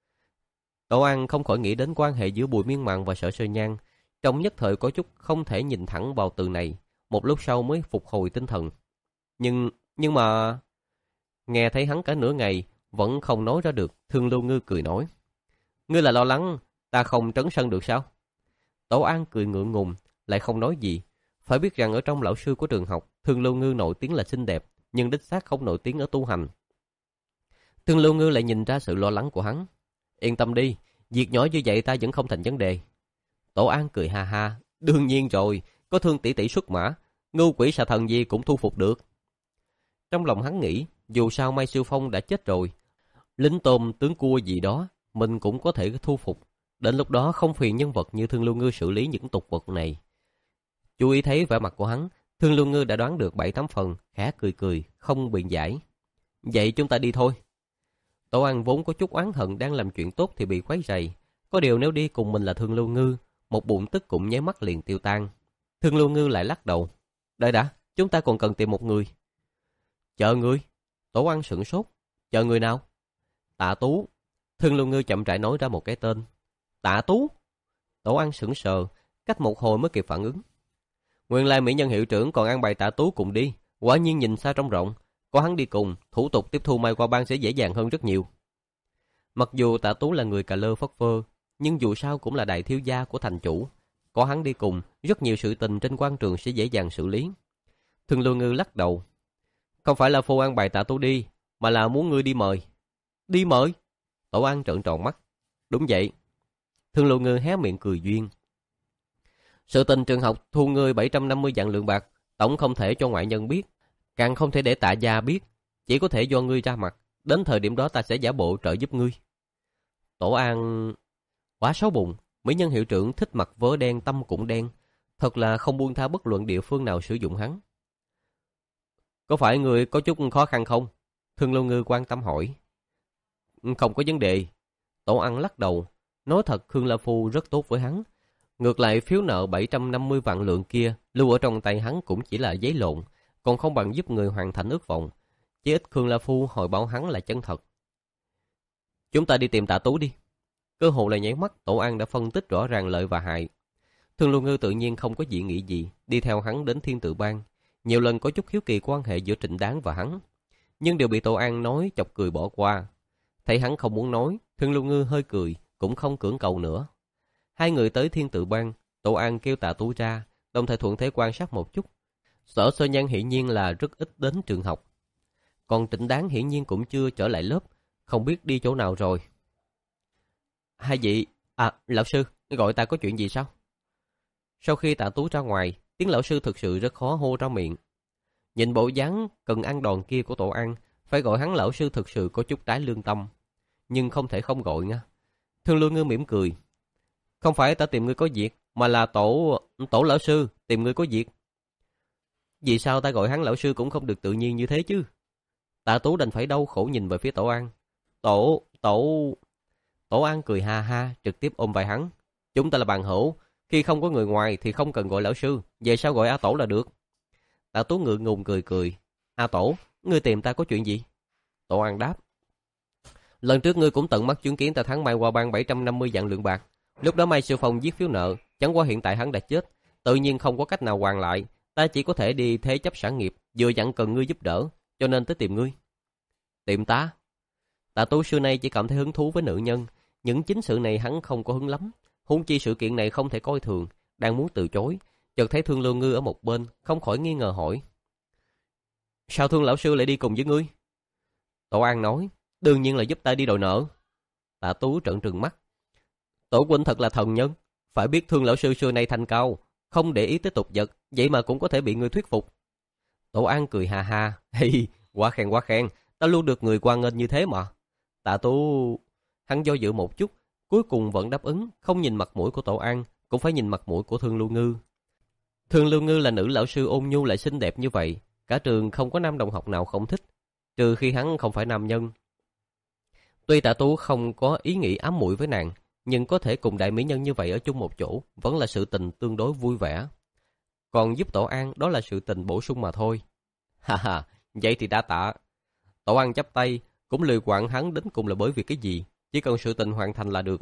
Tổ An không khỏi nghĩ đến quan hệ giữa Bùi Miên Mạn và Sở Sơ Nhan, trong nhất thời có chút không thể nhìn thẳng vào từ này, một lúc sau mới phục hồi tinh thần. Nhưng, nhưng mà... Nghe thấy hắn cả nửa ngày, vẫn không nói ra được, Thương Lưu Ngư cười nói. Ngươi là lo lắng, ta không trấn sân được sao? Tổ An cười ngượng ngùng, lại không nói gì. Phải biết rằng ở trong lão sư của trường học, Thương Lưu Ngư nổi tiếng là xinh đẹp, nhưng đích xác không nổi tiếng ở tu hành. Thương Lưu Ngư lại nhìn ra sự lo lắng của hắn. Yên tâm đi, việc nhỏ như vậy ta vẫn không thành vấn đề. Tổ An cười ha ha, đương nhiên rồi, có Thương tỷ tỷ xuất mã, ngưu quỷ xà thần gì cũng thu phục được. Trong lòng hắn nghĩ, dù sao Mai Siêu Phong đã chết rồi, lính tôm tướng cua gì đó, mình cũng có thể thu phục. Đến lúc đó không phiền nhân vật như Thương Lưu Ngư xử lý những tục vật này. Chú ý thấy vẻ mặt của hắn, Thương Lưu Ngư đã đoán được bảy tám phần, khẽ cười cười, không biện giải. Vậy chúng ta đi thôi. Tổ An vốn có chút oán hận đang làm chuyện tốt thì bị quấy rầy. Có điều nếu đi cùng mình là Thương Lưu Ngư, một bụng tức cũng nháy mắt liền tiêu tan. Thương Lưu Ngư lại lắc đầu. Đợi đã, chúng ta còn cần tìm một người. Chờ người? Tổ An sửng sốt. Chờ người nào? Tạ Tú. Thương Lưu Ngư chậm rãi nói ra một cái tên. Tạ Tú? Tổ An sững sờ, cách một hồi mới kịp phản ứng. Nguyên lai mỹ nhân hiệu trưởng còn an bài Tạ Tú cùng đi. Quả nhiên nhìn xa trông rộng, có hắn đi cùng, thủ tục tiếp thu Mai Hoa Bang sẽ dễ dàng hơn rất nhiều. Mặc dù Tạ Tú là người cà lơ phất phơ, nhưng dù sao cũng là đại thiếu gia của thành chủ. Có hắn đi cùng, rất nhiều sự tình trên quan trường sẽ dễ dàng xử lý. Thương Lưu Ngư lắc đầu. Không phải là phu an bài Tạ Tú đi, mà là muốn ngươi đi mời. Đi mời? Tổ An trợn tròn mắt. Đúng vậy. Thương Lưu Ngư hé miệng cười duyên. Sự tình trường học thu ngươi bảy trăm năm mươi vạn lượng bạc, tổng không thể cho ngoại nhân biết, càng không thể để Tạ gia biết, chỉ có thể do ngươi ra mặt, đến thời điểm đó ta sẽ giả bộ trợ giúp ngươi. Tổ An quá xấu bụng, mỹ nhân hiệu trưởng thích mặc vớ đen tâm cũng đen, thật là không buông tha bất luận địa phương nào sử dụng hắn. Có phải ngươi có chút khó khăn không? Thương Lưu Ngư quan tâm hỏi. Không có vấn đề. Tổ An lắc đầu, nói thật Khương La Phu rất tốt với hắn. Ngược lại phiếu nợ bảy trăm năm mươi vạn lượng kia lưu ở trong tay hắn cũng chỉ là giấy lộn, còn không bằng giúp người hoàn thành ước vọng. Chỉ ít Khương La Phu hồi báo hắn là chân thật. Chúng ta đi tìm Tạ Tú đi. Cơ hội là nháy mắt, Tổ An đã phân tích rõ ràng lợi và hại. Thương Lưu Ngư tự nhiên không có dị nghị gì, đi theo hắn đến Thiên Tự Bang. Nhiều lần có chút hiếu kỳ quan hệ giữa Trịnh Đáng và hắn, nhưng đều bị Tổ An nói chọc cười bỏ qua. Thấy hắn không muốn nói, Thương Lưu Ngư hơi cười, cũng không cưỡng cầu nữa. Hai người tới Thiên Tự Bang, Tổ An kêu Tạ Tú ra, đồng thời thuận thế quan sát một chút. Sở Sơ Nhan hiển nhiên là rất ít đến trường học, còn Trịnh Đáng hiển nhiên cũng chưa trở lại lớp, không biết đi chỗ nào rồi. Hai vị, à, lão sư, gọi ta có chuyện gì sao? Sau khi Tạ Tú ra ngoài, tiếng lão sư thực sự rất khó hô ra miệng. Nhìn bộ dáng cần ăn đòn kia của Tổ An, phải gọi hắn lão sư thực sự có chút trái lương tâm, nhưng không thể không gọi nha. Thương Lưu Ngư mỉm cười. Không phải ta tìm ngươi có việc, mà là tổ tổ lão sư tìm ngươi có việc. Vì sao ta gọi hắn lão sư cũng không được tự nhiên như thế chứ? Tạ Tú đành phải đau khổ nhìn về phía Tổ An. Tổ, tổ... Tổ An cười ha ha, trực tiếp ôm vai hắn. Chúng ta là bạn hữu, khi không có người ngoài thì không cần gọi lão sư, về sau gọi A Tổ là được. Tạ Tú ngượng ngùng cười cười. A Tổ, ngươi tìm ta có chuyện gì? Tổ An đáp. Lần trước ngươi cũng tận mắt chứng kiến ta thắng Mai Hoa Bang bảy trăm năm mươi vạn lượng bạc. Lúc đó Mai Siêu Phong viết phiếu nợ, chẳng qua hiện tại hắn đã chết, tự nhiên không có cách nào hoàn lại. Ta chỉ có thể đi thế chấp sản nghiệp, vừa dặn cần ngươi giúp đỡ, cho nên tới tìm ngươi. Tìm ta? Tạ Tú xưa nay chỉ cảm thấy hứng thú với nữ nhân, những chính sự này hắn không có hứng lắm. Huống chi sự kiện này không thể coi thường, đang muốn từ chối, chợt thấy Thương Lưu Ngư ở một bên, không khỏi nghi ngờ hỏi. Sao Thương lão sư lại đi cùng với ngươi? Tổ An nói, đương nhiên là giúp ta đi đòi nợ. Tạ Tú trợn trừng mắt. Tổ huynh thật là thần nhân, phải biết Thương lão sư xưa nay thanh cao, không để ý tới tục vật, vậy mà cũng có thể bị ngươi thuyết phục. Tổ An cười ha ha, hi, quá khen quá khen, ta luôn được người quan nghênh như thế mà. Tạ Tú, hắn do dự một chút, cuối cùng vẫn đáp ứng, không nhìn mặt mũi của Tổ An, cũng phải nhìn mặt mũi của Thương Lưu Ngư. Thương Lưu Ngư là nữ lão sư ôn nhu lại xinh đẹp như vậy, cả trường không có nam đồng học nào không thích, trừ khi hắn không phải nam nhân. Tuy Tạ Tú không có ý nghĩ ám muội với nàng, nhưng có thể cùng đại mỹ nhân như vậy ở chung một chỗ vẫn là sự tình tương đối vui vẻ. Còn giúp Tổ An đó là sự tình bổ sung mà thôi. Ha ha, vậy thì đã tạ. Tổ An chắp tay, cũng lười quản hắn đến cùng là bởi vì cái gì, chỉ cần sự tình hoàn thành là được.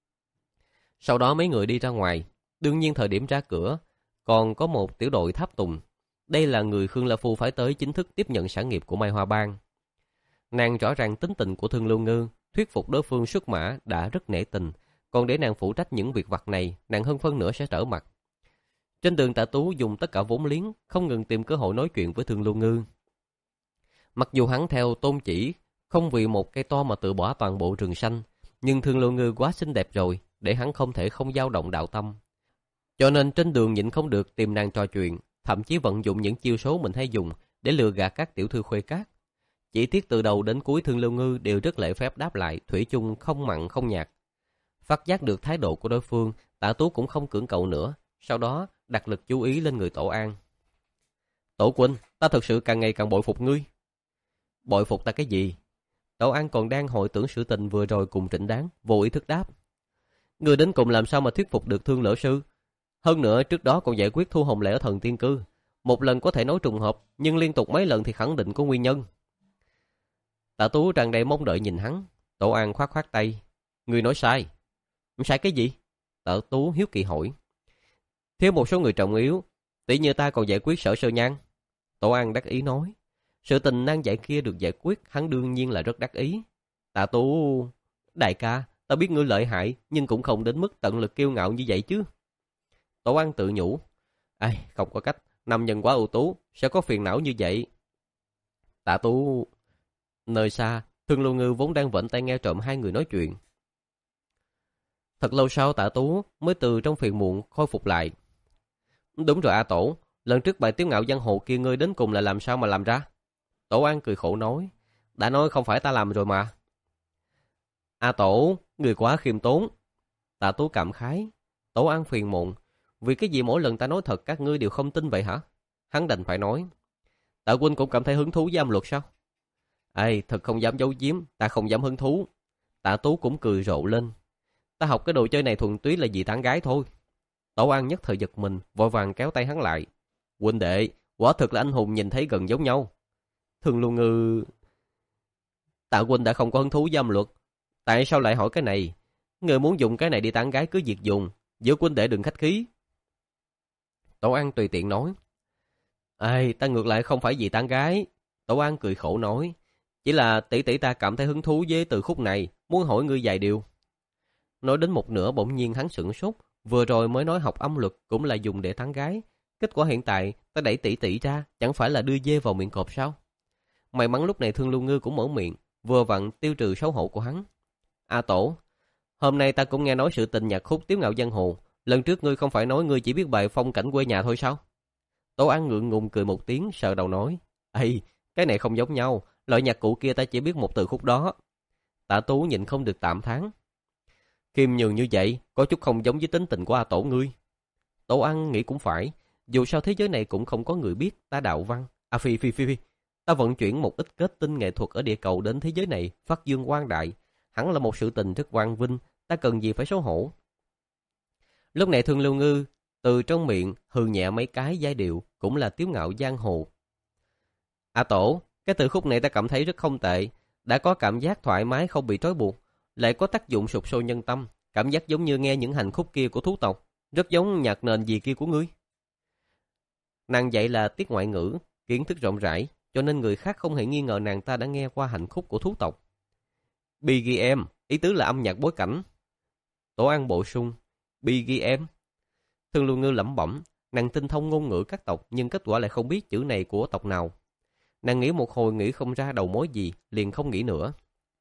Sau đó mấy người đi ra ngoài, đương nhiên thời điểm ra cửa, còn có một tiểu đội tháp tùng. Đây là người Khương La Phu phải tới chính thức tiếp nhận sản nghiệp của Mai Hoa Bang. Nàng rõ ràng tính tình của Thương Lưu Ngư, thuyết phục đối phương xuất mã đã rất nể tình, còn để nàng phụ trách những việc vặt này, nàng hơn phân nửa sẽ trở mặt. Trên đường Tạ Tú dùng tất cả vốn liếng, không ngừng tìm cơ hội nói chuyện với Thương Lưu Ngư. Mặc dù hắn theo tôn chỉ, không vì một cây to mà tự bỏ toàn bộ rừng xanh, nhưng Thương Lưu Ngư quá xinh đẹp rồi, để hắn không thể không dao động đạo tâm. Cho nên trên đường nhịn không được tìm nàng trò chuyện, thậm chí vận dụng những chiêu số mình hay dùng để lừa gạt các tiểu thư khuê các. Chỉ tiếc từ đầu đến cuối Thương Lưu Ngư đều rất lễ phép đáp lại, thủy chung không mặn không nhạt. Phát giác được thái độ của đối phương, Tạ Tú cũng không cưỡng cầu nữa, sau đó đặt lực chú ý lên người Tổ An. Tổ huynh, ta thật sự càng ngày càng bội phục ngươi. Bội phục ta cái gì? Tổ An còn đang hồi tưởng sự tình vừa rồi cùng Trịnh Đáng, vô ý thức đáp. Ngươi đến cùng làm sao mà thuyết phục được Thương lão sư? Hơn nữa trước đó còn giải quyết thu hồn lệ ở thần tiên cư. Một lần có thể nói trùng hợp, nhưng liên tục mấy lần thì khẳng định có nguyên nhân. Tạ Tú tràn đầy mong đợi nhìn hắn. Tổ An khoát khoát tay. Ngươi nói sai. Sai cái gì? Tạ Tú hiếu kỳ hỏi. Thiếu một số người trọng yếu, tỷ như ta còn giải quyết Sở Sơ Nhan. Tổ An đắc ý nói. Sự tình nan giải kia được giải quyết, hắn đương nhiên là rất đắc ý. Tạ Tú, đại ca, ta biết ngươi lợi hại, nhưng cũng không đến mức tận lực kiêu ngạo như vậy chứ. Tổ An tự nhủ. Ai, không có cách, nam nhân quá ưu tú, sẽ có phiền não như vậy. Tạ Tú. Nơi xa, Thương Lưu Ngư vốn đang vểnh tai nghe trộm hai người nói chuyện. Thật lâu sau Tạ Tú mới từ trong phiền muộn khôi phục lại. Đúng rồi A Tổ, lần trước bài tiếu ngạo giang hồ kia ngươi đến cùng là làm sao mà làm ra? Tổ An cười khổ nói. Đã nói không phải ta làm rồi mà. A Tổ, người quá khiêm tốn. Tạ Tú cảm khái. Tổ An phiền muộn. Vì cái gì mỗi lần ta nói thật các ngươi đều không tin vậy hả? Hắn đành phải nói. Tạ huynh cũng cảm thấy hứng thú với âm luật sao? Ê, thật không dám giấu giếm, ta không dám hứng thú. Tạ Tú cũng cười rộ lên. Ta học cái đồ chơi này thuần túy là vì tán gái thôi. Tổ An nhất thời giật mình, vội vàng kéo tay hắn lại. Huynh đệ, quả thực là anh hùng nhìn thấy gần giống nhau. Thương Lưu Ngư. Tạ huynh đã không có hứng thú với âm luật, tại sao lại hỏi cái này? Người muốn dùng cái này đi tán gái cứ việc dùng, giữa huynh đệ đừng khách khí. Tổ An tùy tiện nói. Ê, ta ngược lại không phải vì tán gái. Tổ An cười khổ nói. Chỉ là tỷ tỷ ta cảm thấy hứng thú với từ khúc này, muốn hỏi ngươi vài điều. Nói đến một nửa bỗng nhiên hắn sửng sốt. Vừa rồi mới nói học âm luật cũng là dùng để tán gái. Kết quả hiện tại ta đẩy tỷ tỷ ra, chẳng phải là đưa dê vào miệng cọp sao? May mắn lúc này Thương Lưu Ngư cũng mở miệng, vừa vặn tiêu trừ xấu hổ của hắn. A Tổ, hôm nay ta cũng nghe nói sự tình nhạc khúc tiếu ngạo giang hồ. Lần trước ngươi không phải nói ngươi chỉ biết bài phong cảnh quê nhà thôi sao? Tổ An ngượng ngùng cười một tiếng, sờ đầu nói. Ây, cái này không giống nhau, loại nhạc cụ kia ta chỉ biết một từ khúc đó. Tạ Tú nhịn không được tạm thán. Khiêm nhường như vậy, có chút không giống với tính tình của A Tổ ngươi. Tổ An nghĩ cũng phải, dù sao thế giới này cũng không có người biết ta đạo văn. À phi phi phi phi, ta vận chuyển một ít kết tinh nghệ thuật ở địa cầu đến thế giới này, phát dương quang đại. Hẳn là một sự tình rất quang vinh, ta cần gì phải xấu hổ. Lúc này Thương Lưu Ngư từ trong miệng hừ nhẹ mấy cái giai điệu, cũng là tiếu ngạo giang hồ. A Tổ, cái từ khúc này ta cảm thấy rất không tệ, đã có cảm giác thoải mái không bị trói buộc, lại có tác dụng sụp sôi nhân tâm, cảm giác giống như nghe những hành khúc kia của thú tộc, rất giống nhạc nền gì kia của ngươi. Nàng dạy là tiết ngoại ngữ, kiến thức rộng rãi, cho nên người khác không hề nghi ngờ nàng ta đã nghe qua hành khúc của thú tộc. bê giê em, ý tứ là âm nhạc bối cảnh. Tổ An bổ sung, bê giê em. Thương Lưu Ngư lẩm bẩm, nàng tinh thông ngôn ngữ các tộc nhưng kết quả lại không biết chữ này của tộc nào. Nàng nghĩ một hồi nghĩ không ra đầu mối gì, liền không nghĩ nữa.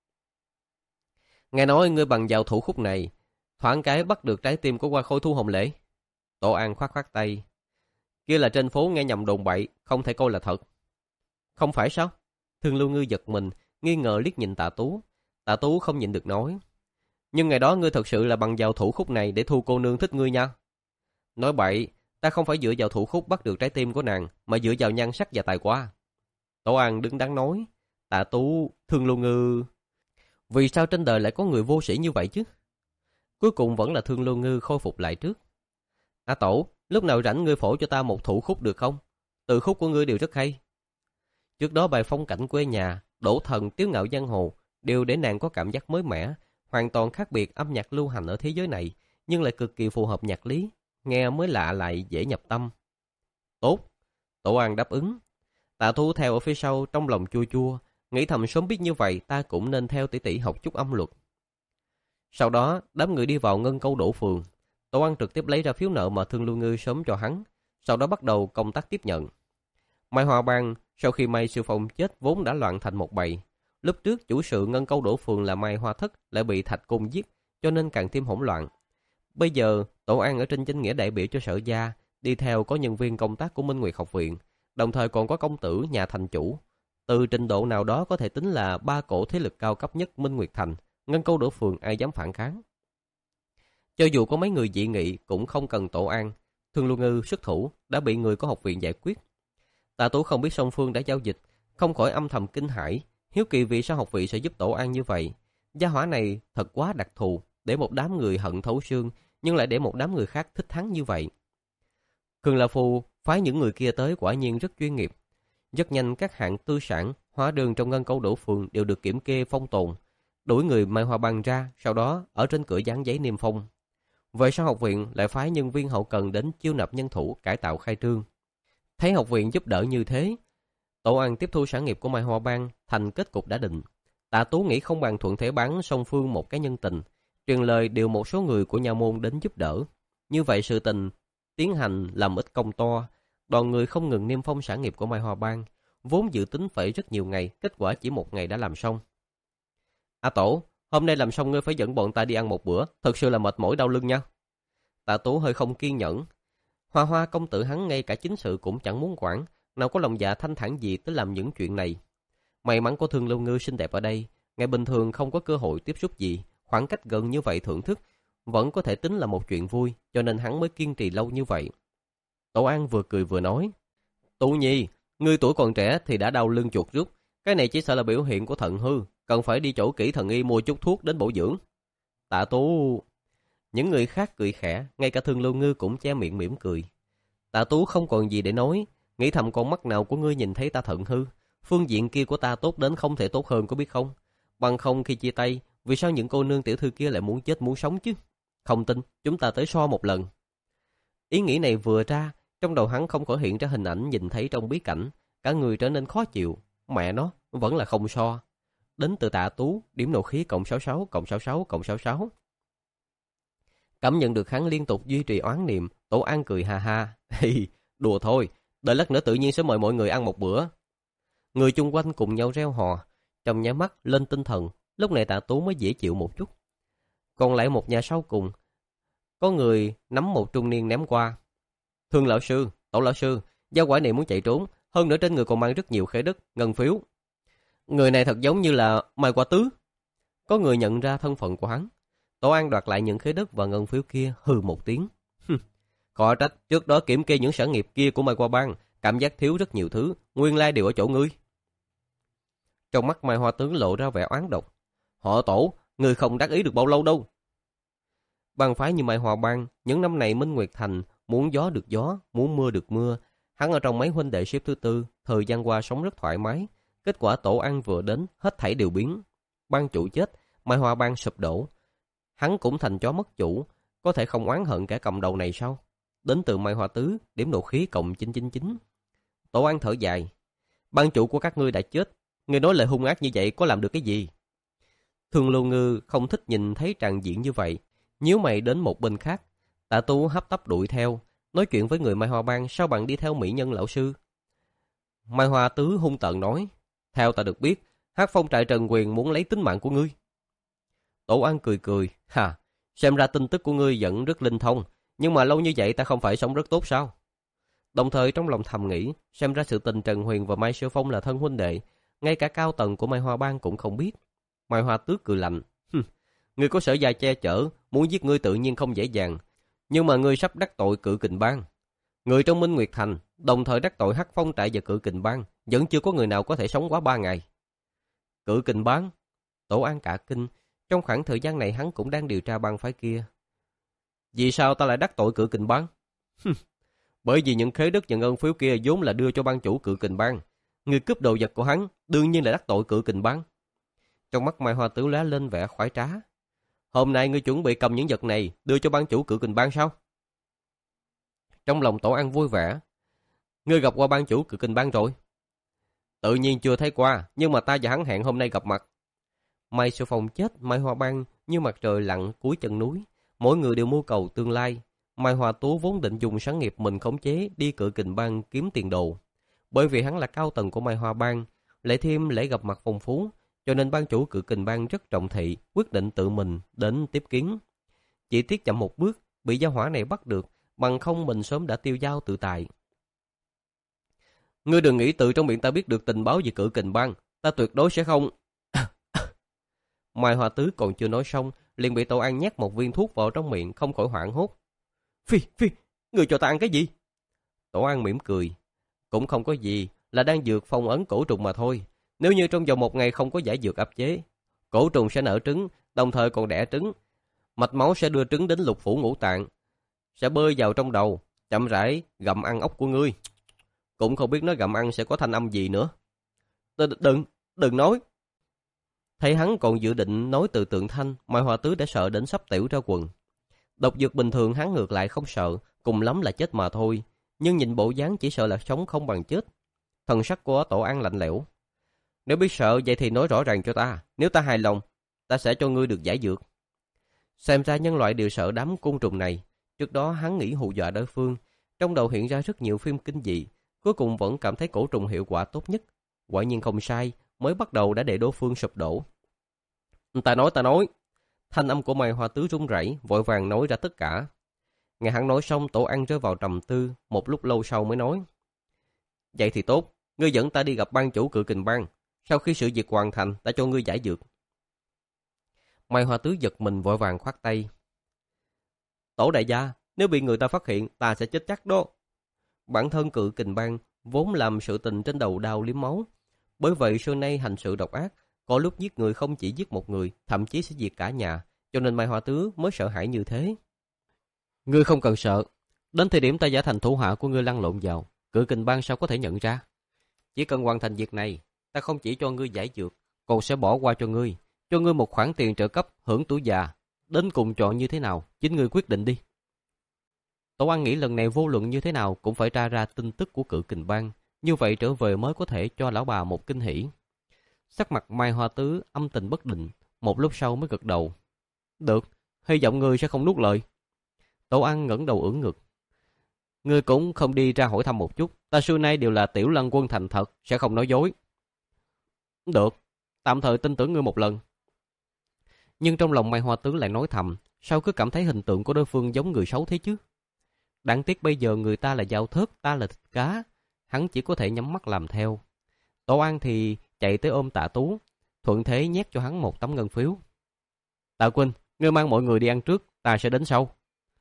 Nghe nói ngươi bằng vào thủ khúc này, thoáng cái bắt được trái tim của Hoa Khôi Thu Hồng Lễ. Tổ An khoát khoát tay. Kia là trên phố nghe nhầm đồn bậy, không thể coi là thật. Không phải sao? Thương Lưu Ngư giật mình, nghi ngờ liếc nhìn Tạ Tú. Tạ Tú không nhịn được nói. Nhưng ngày đó ngươi thật sự là bằng vào thủ khúc này để thu cô nương thích ngươi nha. Nói bậy, ta không phải dựa vào thủ khúc bắt được trái tim của nàng, mà dựa vào nhan sắc và tài hoa. Tổ An đứng đắn nói. Tạ Tú, Thương Lưu Ngư... Vì sao trên đời lại có người vô sĩ như vậy chứ? Cuối cùng vẫn là Thương Lưu Ngư khôi phục lại trước. A Tổ, lúc nào rảnh ngươi phổ cho ta một thủ khúc được không? Từ khúc của ngươi đều rất hay. Trước đó bài phong cảnh quê nhà, đổ thần tiếu ngạo giang hồ đều để nàng có cảm giác mới mẻ, hoàn toàn khác biệt âm nhạc lưu hành ở thế giới này, nhưng lại cực kỳ phù hợp nhạc lý, nghe mới lạ lại dễ nhập tâm. Tốt, Tổ An đáp ứng. Tạ Thu theo ở phía sau trong lòng chua chua, nghĩ thầm sớm biết như vậy ta cũng nên theo tỷ tỷ học chút âm luật. Sau đó đám người đi vào ngân câu đổ phường. Tổ An trực tiếp lấy ra phiếu nợ mà Thương Lưu Ngư sớm cho hắn, sau đó bắt đầu công tác tiếp nhận. Mai Hoa Bang sau khi Mai Sư Phong chết vốn đã loạn thành một bầy. Lúc trước chủ sự ngân câu đổ phường là Mai Hoa Thất lại bị Thạch Cung giết, cho nên càng thêm hỗn loạn. Bây giờ Tổ An ở trên danh nghĩa đại biểu cho Sở gia, đi theo có nhân viên công tác của Minh Nguyệt học viện, đồng thời còn có công tử nhà thành chủ. Từ trình độ nào đó có thể tính là ba cổ thế lực cao cấp nhất Minh Nguyệt thành, ngân câu đổ phường ai dám phản kháng. Cho dù có mấy người dị nghị cũng không cần Tổ An, Thương Lưu Ngư xuất thủ đã bị người của học viện giải quyết. Tạ Tú không biết song phương đã giao dịch, không khỏi âm thầm kinh hãi, hiếu kỳ vì sao học viện sẽ giúp Tổ An như vậy. Gia hỏa này thật quá đặc thù, để một đám người hận thấu xương, nhưng lại để một đám người khác thích hắn như vậy. Khương La Phu phái những người kia tới quả nhiên rất chuyên nghiệp. Rất nhanh các hạng tư sản, hóa đơn trong ngân câu đổ phường đều được kiểm kê phong tồn, đuổi người Mai Hoa Bang ra, sau đó ở trên cửa dán giấy niêm phong. Về sau học viện lại phái nhân viên hậu cần đến chiêu nạp nhân thủ cải tạo khai trương. Thấy học viện giúp đỡ như thế, Tổ An tiếp thu sản nghiệp của Mai Hoa Bang thành kết cục đã định. Tạ Tú nghĩ không bằng thuận thế bán song phương một cái nhân tình, truyền lời điều một số người của nha môn đến giúp đỡ. Như vậy sự tình tiến hành làm ít công to, đoàn người không ngừng niêm phong sản nghiệp của Mai Hoa Bang, vốn dự tính phải rất nhiều ngày, kết quả chỉ một ngày đã làm xong. A Tổ, hôm nay làm xong ngươi phải dẫn bọn ta đi ăn một bữa, thật sự là mệt mỏi đau lưng nha. Tạ Tú hơi không kiên nhẫn. Hoa Hoa công tử hắn ngay cả chính sự cũng chẳng muốn quản, nào có lòng dạ thanh thản gì tới làm những chuyện này. May mắn có Thương Lâu Ngư xinh đẹp ở đây, ngày bình thường không có cơ hội tiếp xúc gì, khoảng cách gần như vậy thưởng thức vẫn có thể tính là một chuyện vui, cho nên hắn mới kiên trì lâu như vậy. Tổ An vừa cười vừa nói, Tú Nhi, ngươi tuổi còn trẻ thì đã đau lưng chuột rút, cái này chỉ sợ là biểu hiện của thận hư, cần phải đi chỗ kỹ thần y mua chút thuốc đến bổ dưỡng. Tạ Tú... Những người khác cười khẽ, ngay cả Thương Lâu Ngư cũng che miệng mỉm cười. Tạ Tú không còn gì để nói, nghĩ thầm con mắt nào của ngươi nhìn thấy ta thận hư, phương diện kia của ta tốt đến không thể tốt hơn có biết không? Bằng không khi chia tay, vì sao những cô nương tiểu thư kia lại muốn chết muốn sống chứ? Không tin, chúng ta tới so một lần. Ý nghĩ này vừa ra, trong đầu hắn không khỏi hiện ra hình ảnh nhìn thấy trong bí cảnh, cả người trở nên khó chịu. Mẹ nó, vẫn là không so. Đến từ Tạ Tú, điểm nộ khí cộng sáu sáu, cộng sáu sáu, cộng sáu sáu. Cảm nhận được hắn liên tục duy trì oán niệm, Tổ An cười ha ha. Hi, đùa thôi, đợi lát nữa tự nhiên sẽ mời mọi người ăn một bữa. Người chung quanh cùng nhau reo hò, trong nháy mắt lên tinh thần, lúc này Tạ Tú mới dễ chịu một chút. Còn lại một nhà sau cùng, có người nắm một trung niên ném qua. Thương lão sư, Tổ lão sư, gia quả này muốn chạy trốn, hơn nữa trên người còn mang rất nhiều khế đất, ngân phiếu. Người này thật giống như là Mai Quả Tứ. Có người nhận ra thân phận của hắn. Tổ An đoạt lại những khế đất và ngân phiếu kia, hừ một tiếng. Khó trách, trước đó kiểm kê những sản nghiệp kia của Mai Hoa Bang, cảm giác thiếu rất nhiều thứ, nguyên lai đều ở chỗ ngươi. Trong mắt Mai Hoa Tướng lộ ra vẻ oán độc. Họ Tổ, ngươi không đắc ý được bao lâu đâu. Bang phái như Mai Hoa Bang, những năm này Minh Nguyệt Thành, muốn gió được gió, muốn mưa được mưa. Hắn ở trong mấy huynh đệ xếp thứ tư, thời gian qua sống rất thoải mái. Kết quả Tổ An vừa đến, hết thảy đều biến. Ban chủ chết, Mai Hoa Bang sụp đổ. Hắn cũng thành chó mất chủ, có thể không oán hận kẻ cầm đầu này sao? Đến từ Mai Hoa Tứ, điểm nộ khí cộng chín chín chín. Tổ An thở dài. Ban chủ của các ngươi đã chết, ngươi nói lời hung ác như vậy có làm được cái gì? Thương Lâu Ngư không thích nhìn thấy tràng diện như vậy, nhíu mày đến một bên khác. Tạ Tú hấp tấp đuổi theo, nói chuyện với người Mai Hoa Bang, sao bạn đi theo mỹ nhân lão sư? Mai Hoa Tứ hung tợn nói, theo ta được biết, Hắc Phong trại Trần Quyền muốn lấy tính mạng của ngươi. Tổ An cười cười, hà, xem ra tin tức của ngươi vẫn rất linh thông, nhưng mà lâu như vậy ta không phải sống rất tốt sao? Đồng thời trong lòng thầm nghĩ, xem ra sự tình Trần Huyền và Mai Siêu Phong là thân huynh đệ, ngay cả cao tầng của Mai Hoa Bang cũng không biết. Mai Hoa Tứ cười lạnh, ngươi có sở gia che chở, muốn giết ngươi tự nhiên không dễ dàng, nhưng mà ngươi sắp đắc tội Cự Kình Bang. Người trong Minh Nguyệt Thành, đồng thời đắc tội Hắc Phong trại và Cự Kình Bang, vẫn chưa có người nào có thể sống quá ba ngày. Cự Kình Bang? Tổ An cả kinh, trong khoảng thời gian này hắn cũng đang điều tra bang phái kia. Vì sao ta lại đắc tội Cự Kình Bang? Bởi vì những khế đất và ngân phiếu kia vốn là đưa cho ban chủ Cự Kình Bang. Người cướp đồ vật của hắn, đương nhiên là đắc tội Cự Kình Bang. Trong mắt Mai Hoa Tứ lóe lên vẻ khoái trá. Hôm nay ngươi chuẩn bị cầm những vật này đưa cho ban chủ Cự Kình Bang sao? Trong lòng Tổ An vui vẻ. Ngươi gặp qua ban chủ Cự Kình Bang rồi? Tự nhiên chưa thấy qua, nhưng mà ta và hắn hẹn hôm nay gặp mặt. Mai Siêu Phong chết, Mai Hoa Bang như mặt trời lặn cuối chân núi, mỗi người đều mưu cầu tương lai. Mai Hoa Tú vốn định dùng sản nghiệp mình khống chế đi Cự Kình Bang kiếm tiền đồ, bởi vì hắn là cao tầng của Mai Hoa Bang, lại thêm lễ gặp mặt phong phú, cho nên ban chủ Cự Kình Bang rất trọng thị, quyết định tự mình đến tiếp kiến. Chỉ tiếc chậm một bước, bị gia hỏa này bắt được, bằng không mình sớm đã tiêu dao tự tại. Ngươi đừng nghĩ tự trong miệng ta biết được tình báo về Cự Kình Bang, ta tuyệt đối sẽ không. Mai Hoa Tứ còn chưa nói xong, liền bị Tổ An nhét một viên thuốc vào trong miệng, không khỏi hoảng hốt. Phi, phi, người cho ta ăn cái gì? Tổ An mỉm cười. Cũng không có gì, là đang dược phong ấn cổ trùng mà thôi. Nếu như trong vòng một ngày không có giải dược áp chế, cổ trùng sẽ nở trứng, đồng thời còn đẻ trứng. Mạch máu sẽ đưa trứng đến lục phủ ngũ tạng, sẽ bơi vào trong đầu. chậm rãi gặm ăn ốc của ngươi. Cũng không biết nói gặm ăn sẽ có thanh âm gì nữa. Đừng, đừng nói. Thấy hắn còn dự định nói từ tượng thanh, Mai Hoa Tứ đã sợ đến sắp tiểu ra quần. Độc dược bình thường hắn ngược lại không sợ, cùng lắm là chết mà thôi. Nhưng nhìn bộ dáng chỉ sợ là sống không bằng chết. Thần sắc của Tổ An lạnh lẽo. Nếu biết sợ vậy thì nói rõ ràng cho ta. Nếu ta hài lòng, ta sẽ cho ngươi được giải dược. Xem ra nhân loại đều sợ đám côn trùng này. Trước đó hắn nghĩ hù dọa đối phương. Trong đầu hiện ra rất nhiều phim kinh dị. Cuối cùng vẫn cảm thấy cổ trùng hiệu quả tốt nhất. Quả nhiên không sai, mới bắt đầu đã để đối phương sụp đổ. Ta nói, ta nói. Thanh âm của Mai Hoa Tứ run rẩy, vội vàng nói ra tất cả. Nghe hắn nói xong, Tổ An rơi vào trầm tư, một lúc lâu sau mới nói. Vậy thì tốt, ngươi dẫn ta đi gặp ban chủ Cự Kình Bang. Sau khi sự việc hoàn thành, ta cho ngươi giải dược. Mai Hoa Tứ giật mình vội vàng khoát tay. Tổ đại gia, nếu bị người ta phát hiện, ta sẽ chết chắc đó. Bản thân Cự Kình Bang vốn làm sự tình trên đầu đao liếm máu. Bởi vậy xưa nay hành sự độc ác, có lúc giết người không chỉ giết một người, thậm chí sẽ diệt cả nhà, cho nên Mai Hoa Tứ mới sợ hãi như thế. Ngươi không cần sợ, đến thời điểm ta giả thành thủ hạ của ngươi lăn lộn vào, Cự Kình Bang sao có thể nhận ra? Chỉ cần hoàn thành việc này, ta không chỉ cho ngươi giải dược, còn sẽ bỏ qua cho ngươi, cho ngươi một khoản tiền trợ cấp hưởng tuổi già, đến cùng chọn như thế nào, chính ngươi quyết định đi. Tổ An nghĩ lần này vô luận như thế nào cũng phải tra ra tin tức của Cự Kình Bang, như vậy trở về mới có thể cho lão bà một kinh hỉ. Sắc mặt Mai Hoa Tứ âm tình bất định, một lúc sau mới gật đầu. Được, hy vọng ngươi sẽ không nuốt lời. Tổ An ngẩng đầu ưỡn ngực. Ngươi cũng không đi ra hỏi thăm một chút, ta xưa nay đều là tiểu lân quân thành thật, sẽ không nói dối. Được, tạm thời tin tưởng ngươi một lần. Nhưng trong lòng Mai Hoa Tứ lại nói thầm, sao cứ cảm thấy hình tượng của đối phương giống người xấu thế chứ? Đáng tiếc bây giờ người ta là dao thớt, ta là thịt cá, hắn chỉ có thể nhắm mắt làm theo. Tổ An thì chạy tới ôm Tạ Tú, thuận thế nhét cho hắn một tấm ngân phiếu. Tạ Quynh, ngươi mang mọi người đi ăn trước, ta sẽ đến sau.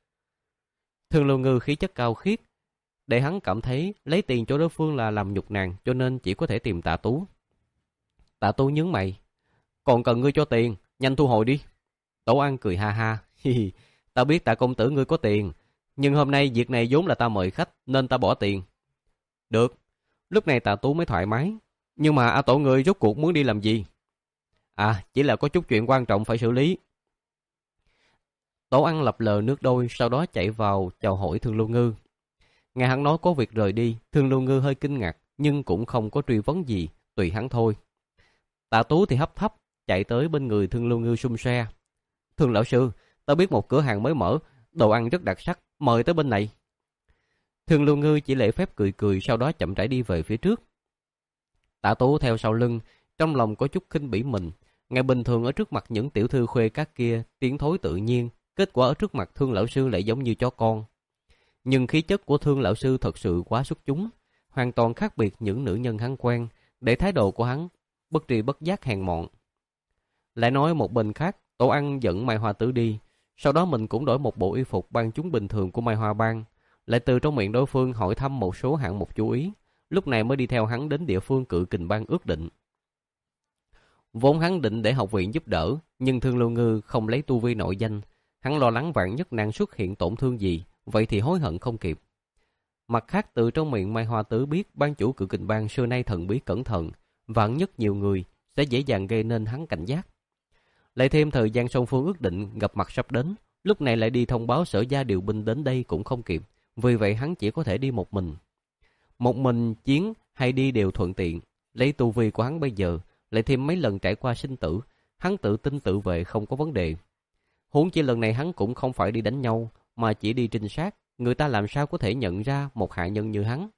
Thương Lưu Ngư khí chất cao khiết, để hắn cảm thấy lấy tiền cho đối phương là làm nhục nàng, cho nên chỉ có thể tìm Tạ Tú. Tạ Tú nhướng mày, còn cần ngươi cho tiền, nhanh thu hồi đi. Tổ An cười ha ha, hi hi, ta biết Tạ công tử ngươi có tiền, nhưng hôm nay việc này vốn là ta mời khách nên ta bỏ tiền. Được, lúc này Tạ Tú mới thoải mái. Nhưng mà A Tổ ngươi rốt cuộc muốn đi làm gì? À, chỉ là có chút chuyện quan trọng phải xử lý. Tổ An lập lờ nước đôi, sau đó chạy vào chào hỏi Thương Lưu Ngư. Nghe hắn nói có việc rời đi, Thương Lưu Ngư hơi kinh ngạc, nhưng cũng không có truy vấn gì, tùy hắn thôi. Tạ Tú thì hấp thấp, chạy tới bên người Thương Lưu Ngư xung xoe. Thương lão sư, ta biết một cửa hàng mới mở, đồ ăn rất đặc sắc, mời tới bên này. Thương Lưu Ngư chỉ lễ phép cười cười, sau đó chậm rãi đi về phía trước. Tạ Tú theo sau lưng, trong lòng có chút khinh bỉ mình. Ngày bình thường ở trước mặt những tiểu thư khuê các kia, tiếng thối tự nhiên, kết quả ở trước mặt Thương lão sư lại giống như chó con. Nhưng khí chất của Thương lão sư thật sự quá xuất chúng, hoàn toàn khác biệt những nữ nhân hắn quen, để thái độ của hắn bất tri bất giác hèn mọn. Lại nói một bên khác, Tổ Ăn dẫn Mai Hoa Tứ đi, sau đó mình cũng đổi một bộ y phục ban chúng bình thường của Mai Hoa Bang, lại từ trong miệng đối phương hỏi thăm một số hạng mục chú ý, lúc này mới đi theo hắn đến địa phương Cự Kình Bang ước định. Vốn hắn định để học viện giúp đỡ, nhưng Thương Lưu Ngư không lấy tu vi nội danh, hắn lo lắng vạn nhất nàng xuất hiện tổn thương gì, vậy thì hối hận không kịp. Mặt khác, từ trong miệng Mai Hoa Tứ biết ban chủ Cự Kình Bang xưa nay thần bí cẩn thận, vạn nhất nhiều người sẽ dễ dàng gây nên hắn cảnh giác. Lại thêm thời gian song phương ước định gặp mặt sắp đến, lúc này lại đi thông báo sở gia điều binh đến đây cũng không kịp, vì vậy hắn chỉ có thể đi một mình. Một mình chiến hay đi đều thuận tiện, lấy tu vi của hắn bây giờ, lại thêm mấy lần trải qua sinh tử, hắn tự tin tự vệ không có vấn đề. Huống chi lần này hắn cũng không phải đi đánh nhau, mà chỉ đi trinh sát, người ta làm sao có thể nhận ra một hạ nhân như hắn.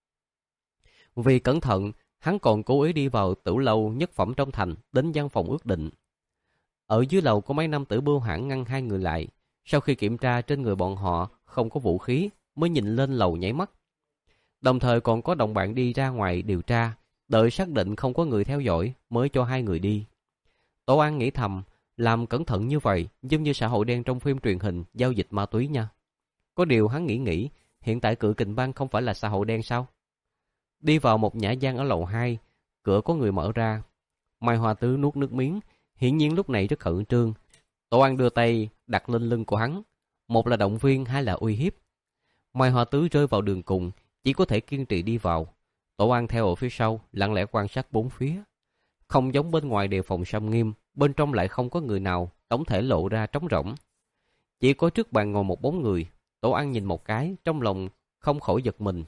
Vì cẩn thận, hắn còn cố ý đi vào tử lâu nhất phẩm trong thành, đến văn phòng ước định. Ở dưới lầu có mấy nam tử bưu hãn ngăn hai người lại, sau khi kiểm tra trên người bọn họ không có vũ khí, mới nhìn lên lầu nháy mắt. Đồng thời còn có đồng bạn đi ra ngoài điều tra, đợi xác định không có người theo dõi mới cho hai người đi. Tổ An nghĩ thầm, làm cẩn thận như vậy giống như xã hội đen trong phim truyền hình giao dịch ma túy nha. Có điều hắn nghĩ nghĩ, hiện tại Cự Kình Bang không phải là xã hội đen sao? Đi vào một nhã gian ở lầu hai, cửa có người mở ra. Mai Hoa Tứ nuốt nước miếng, hiển nhiên lúc này rất khẩn trương. Tổ An đưa tay đặt lên lưng của hắn, một là động viên, hai là uy hiếp. Mai Hoa Tứ rơi vào đường cùng, chỉ có thể kiên trì đi vào. Tổ An theo ở phía sau, lặng lẽ quan sát bốn phía. Không giống bên ngoài đề phòng xâm nghiêm, bên trong lại không có người nào, tổng thể lộ ra trống rỗng. Chỉ có trước bàn ngồi một bóng người. Tổ An nhìn một cái, trong lòng không khỏi giật mình.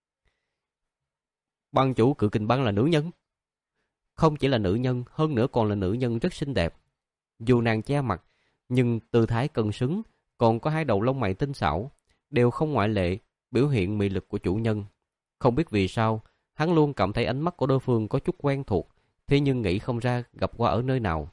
Ban chủ Cự Kình Bang là nữ nhân. Không chỉ là nữ nhân, hơn nữa còn là nữ nhân rất xinh đẹp. Dù nàng che mặt, nhưng tư thái cân xứng, còn có hai đầu lông mày tinh xảo, đều không ngoại lệ, biểu hiện mị lực của chủ nhân. Không biết vì sao, hắn luôn cảm thấy ánh mắt của đối phương có chút quen thuộc, thế nhưng nghĩ không ra gặp qua ở nơi nào.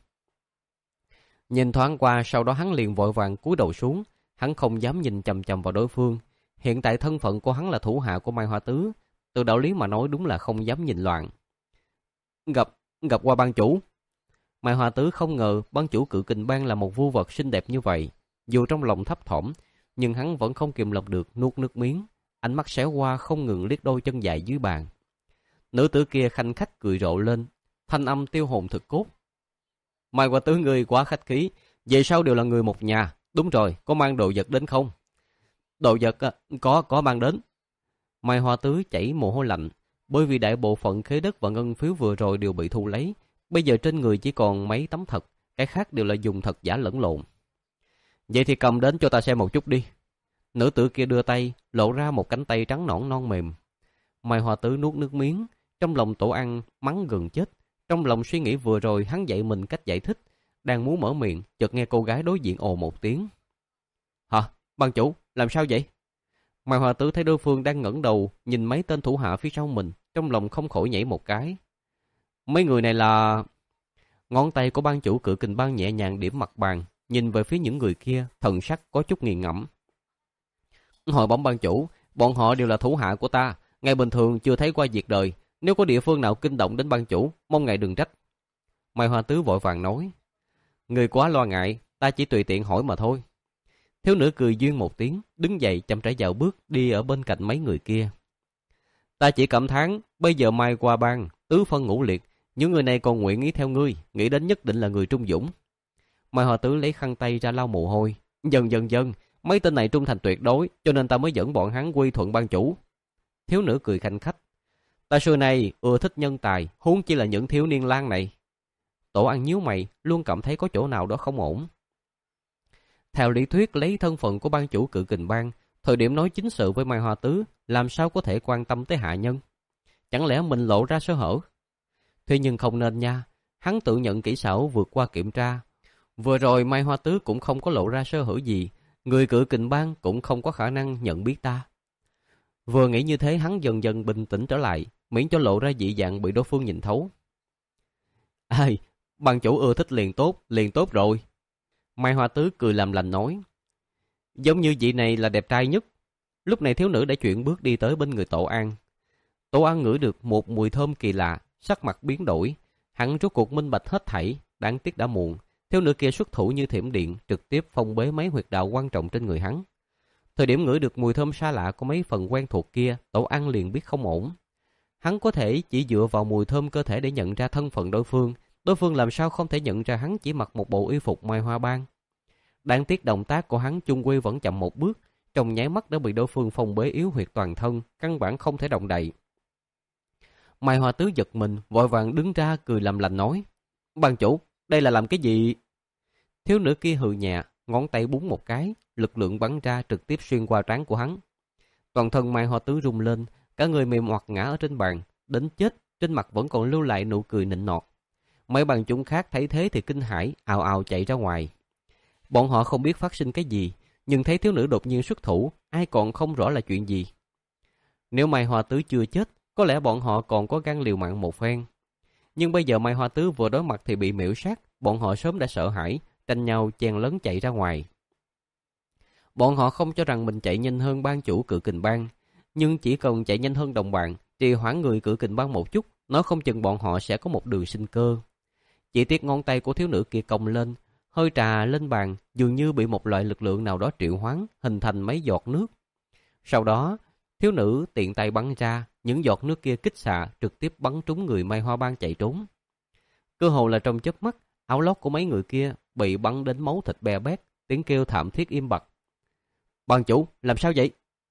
Nhìn thoáng qua, sau đó hắn liền vội vàng cúi đầu xuống, hắn không dám nhìn chằm chằm vào đối phương. Hiện tại thân phận của hắn là thủ hạ của Mai Hoa Tứ, từ đạo lý mà nói đúng là không dám nhìn loạn. Gặp, gặp qua ban chủ. Mai Hoa Tứ không ngờ ban chủ Cự Kình Bang là một vưu vật xinh đẹp như vậy. Dù trong lòng thấp thỏm, nhưng hắn vẫn không kìm lòng được nuốt nước miếng, ánh mắt xéo qua không ngừng liếc đôi chân dài dưới bàn. Nữ tử kia khanh khách cười rộ lên, thanh âm tiêu hồn thực cốt. Mai Hoa Tứ ngươi quá khách khí, về sau đều là người một nhà. Đúng rồi, có mang đồ vật đến không? Đồ vật có, có mang đến. Mai Hoa Tứ chảy mồ hôi lạnh, bởi vì đại bộ phận khế đất và ngân phiếu vừa rồi đều bị thu lấy. Bây giờ trên người chỉ còn mấy tấm thật, cái khác đều là dùng thật giả lẫn lộn. Vậy thì cầm đến cho ta xem một chút đi. Nữ tử kia đưa tay, lộ ra một cánh tay trắng nõn non mềm. Mai Hoa Tứ nuốt nước miếng, trong lòng Tổ Ăn mắng gần chết. Trong lòng suy nghĩ vừa rồi hắn dạy mình cách giải thích, đang muốn mở miệng, chợt nghe cô gái đối diện ồ một tiếng. Hả? Ban chủ, làm sao vậy? Mai Hoa Tứ thấy đối phương đang ngẩng đầu, nhìn mấy tên thủ hạ phía sau mình, trong lòng không khỏi nhảy một cái. Mấy người này là... Ngón tay của ban chủ Cự Kình Bang nhẹ nhàng điểm mặt bàn, nhìn về phía những người kia, thần sắc có chút nghiền ngẫm. Hồi bẩm ban chủ, bọn họ đều là thủ hạ của ta, ngày bình thường chưa thấy qua việc đời, nếu có địa phương nào kinh động đến ban chủ, mong ngài đừng trách. Mai Hoa Tứ vội vàng nói. Người quá lo ngại, ta chỉ tùy tiện hỏi mà thôi. Thiếu nữ cười duyên một tiếng, đứng dậy chậm rãi dạo bước đi ở bên cạnh mấy người kia. Ta chỉ cảm thán, bây giờ Mai Hoa Bang tứ phân ngũ liệt, những người này còn nguyện ý theo ngươi, nghĩ đến nhất định là người trung dũng. Mai Hoa Tứ lấy khăn tay ra lau mồ hôi. Dần dần dần, mấy tên này trung thành tuyệt đối, cho nên ta mới dẫn bọn hắn quy thuận ban chủ. Thiếu nữ cười khanh khách. Ta xưa này ưa thích nhân tài, huống chi là những thiếu niên lang này. Tổ Ăn nhíu mày, luôn cảm thấy có chỗ nào đó không ổn. Theo lý thuyết lấy thân phận của ban chủ Cự Kình Bang, thời điểm nói chính sự với Mai Hoa Tứ, làm sao có thể quan tâm tới hạ nhân? Chẳng lẽ mình lộ ra sơ hở? Thế nhưng không nên nha, hắn tự nhận kỹ xảo vượt qua kiểm tra. Vừa rồi Mai Hoa Tứ cũng không có lộ ra sơ hở gì, người Cự Kình Bang cũng không có khả năng nhận biết ta. Vừa nghĩ như thế hắn dần dần bình tĩnh trở lại, miễn cho lộ ra dị dạng bị đối phương nhìn thấu. Ai, ban chủ ưa thích liền tốt, liền tốt rồi. Mai Hoa Tứ cười làm lành nói. Giống như vị này là đẹp trai nhất. Lúc này thiếu nữ đã chuyển bước đi tới bên người Tổ An. Tổ An ngửi được một mùi thơm kỳ lạ, sắc mặt biến đổi. Hắn rốt cuộc minh bạch hết thảy, đáng tiếc đã muộn. Thiếu nữ kia xuất thủ như thiểm điện, trực tiếp phong bế mấy huyệt đạo quan trọng trên người hắn. Thời điểm ngửi được mùi thơm xa lạ của mấy phần quen thuộc kia, Tổ An liền biết không ổn. Hắn có thể chỉ dựa vào mùi thơm cơ thể để nhận ra thân phận đối phương. Đối phương làm sao không thể nhận ra hắn chỉ mặc một bộ y phục Mai Hoa Bang. Đáng tiếc động tác của hắn chung quy vẫn chậm một bước, trong nháy mắt đã bị đối phương phong bế yếu huyệt toàn thân, căn bản không thể động đậy. Mai Hoa Tứ giật mình, vội vàng đứng ra cười làm lành nói. Ban chủ, đây là làm cái gì? Thiếu nữ kia hừ nhẹ, ngón tay búng một cái, lực lượng bắn ra trực tiếp xuyên qua trán của hắn. Toàn thân Mai Hoa Tứ rung lên, cả người mềm oặt ngã ở trên bàn, đến chết, trên mặt vẫn còn lưu lại nụ cười nịnh nọt. Mấy bằng chúng khác thấy thế thì kinh hãi, ào ào chạy ra ngoài. Bọn họ không biết phát sinh cái gì, nhưng thấy thiếu nữ đột nhiên xuất thủ, ai còn không rõ là chuyện gì. Nếu Mai Hoa Tứ chưa chết, có lẽ bọn họ còn có gan liều mạng một phen. Nhưng bây giờ Mai Hoa Tứ vừa đối mặt thì bị miễu sát, bọn họ sớm đã sợ hãi, tranh nhau chen lấn chạy ra ngoài. Bọn họ không cho rằng mình chạy nhanh hơn ban chủ Cự Kình Bang, nhưng chỉ cần chạy nhanh hơn đồng bạn, trì hoãn người Cự Kình Bang một chút, nói không chừng bọn họ sẽ có một đường sinh cơ. Chỉ tiếc ngón tay của thiếu nữ kia cong lên, hơi trà lên bàn, dường như bị một loại lực lượng nào đó triệu hoán, hình thành mấy giọt nước. Sau đó, thiếu nữ tiện tay bắn ra, những giọt nước kia kích xạ, trực tiếp bắn trúng người Mai Hoa Bang chạy trốn. Cơ hồ là trong chớp mắt, áo lót của mấy người kia bị bắn đến máu thịt bè bét, tiếng kêu thảm thiết im bặt. Ban chủ, làm sao vậy?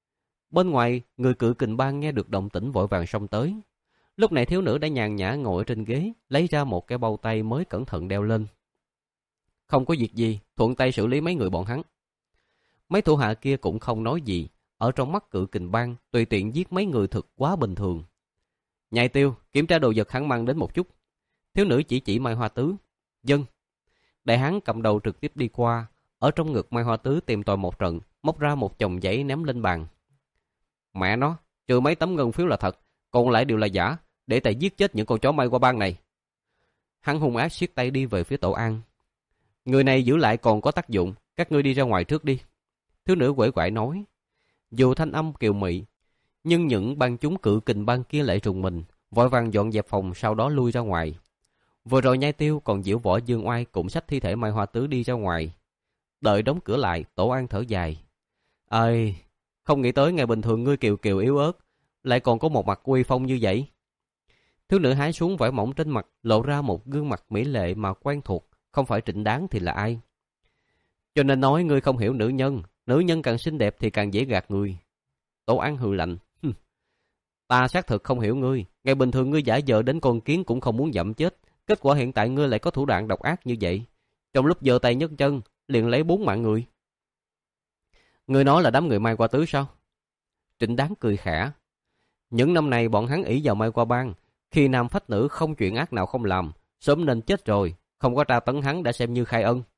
Bên ngoài, người cự kình bang nghe được động tĩnh vội vàng xông tới. Lúc này thiếu nữ đã nhàn nhã ngồi trên ghế, lấy ra một cái bao tay mới cẩn thận đeo lên. Không có việc gì, thuận tay xử lý mấy người bọn hắn. Mấy thủ hạ kia cũng không nói gì, ở trong mắt cự kình bang, tùy tiện giết mấy người thực quá bình thường. Nhai Tiêu, kiểm tra đồ vật hắn mang đến một chút. Thiếu nữ chỉ chỉ Mai Hoa Tứ. Dân. Đại hán cầm đầu trực tiếp đi qua, ở trong ngực Mai Hoa Tứ tìm tòi một trận, móc ra một chồng giấy ném lên bàn. Mẹ nó, trừ mấy tấm ngân phiếu là thật, còn lại đều là giả, để tài giết chết những con chó Mai Hoa bang này. Hắn hung ác siết tay đi về phía Tổ An. Người này giữ lại còn có tác dụng, các ngươi đi ra ngoài trước đi. Thiếu nữ quể quải nói. Dù thanh âm kiều mị, nhưng những bang chúng cự kình bang kia lại trùng mình, vội vàng dọn dẹp phòng, sau đó lui ra ngoài. Vừa rồi Nhai Tiêu còn diễu võ Dương Oai cũng xách thi thể Mai Hoa Tứ đi ra ngoài. Đợi đóng cửa lại, Tổ An thở dài. Ơi, không nghĩ tới ngày bình thường ngươi kiều kiều yếu ớt, lại còn có một mặt uy phong như vậy. Thiếu nữ hái xuống vải mỏng trên mặt, lộ ra một gương mặt mỹ lệ mà quen thuộc, không phải Trịnh Đáng thì là ai? Cho nên nói ngươi không hiểu nữ nhân, nữ nhân càng xinh đẹp thì càng dễ gạt người. Tổ An hừ lạnh. Ta xác thực không hiểu ngươi, ngày bình thường ngươi giả vờ đến con kiến cũng không muốn dậm chết, kết quả hiện tại ngươi lại có thủ đoạn độc ác như vậy. Trong lúc giơ tay nhấc chân, liền lấy bốn mạng người. Ngươi nói là đám người Mai Hoa Tứ sao? Trịnh Đáng cười khẽ. Những năm này bọn hắn ỷ vào Mai Hoa bang, khi nam phách nữ không chuyện ác nào không làm, sớm nên chết rồi, không có tra tấn hắn đã xem như khai ân.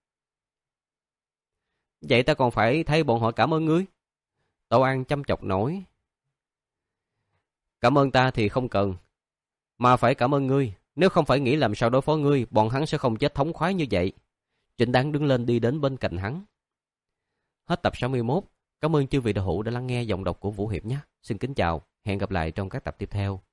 Vậy ta còn phải thay bọn họ cảm ơn ngươi. Tổ An chăm chọc nói. Cảm ơn ta thì không cần, mà phải cảm ơn ngươi. Nếu không phải nghĩ làm sao đối phó ngươi, bọn hắn sẽ không chết thống khoái như vậy. Trịnh Đáng đứng lên đi đến bên cạnh hắn. Hết tập sáu mươi mốt. Cảm ơn chư vị đạo hữu đã lắng nghe giọng đọc của Vũ Hiệp nhé. Xin kính chào, hẹn gặp lại trong các tập tiếp theo.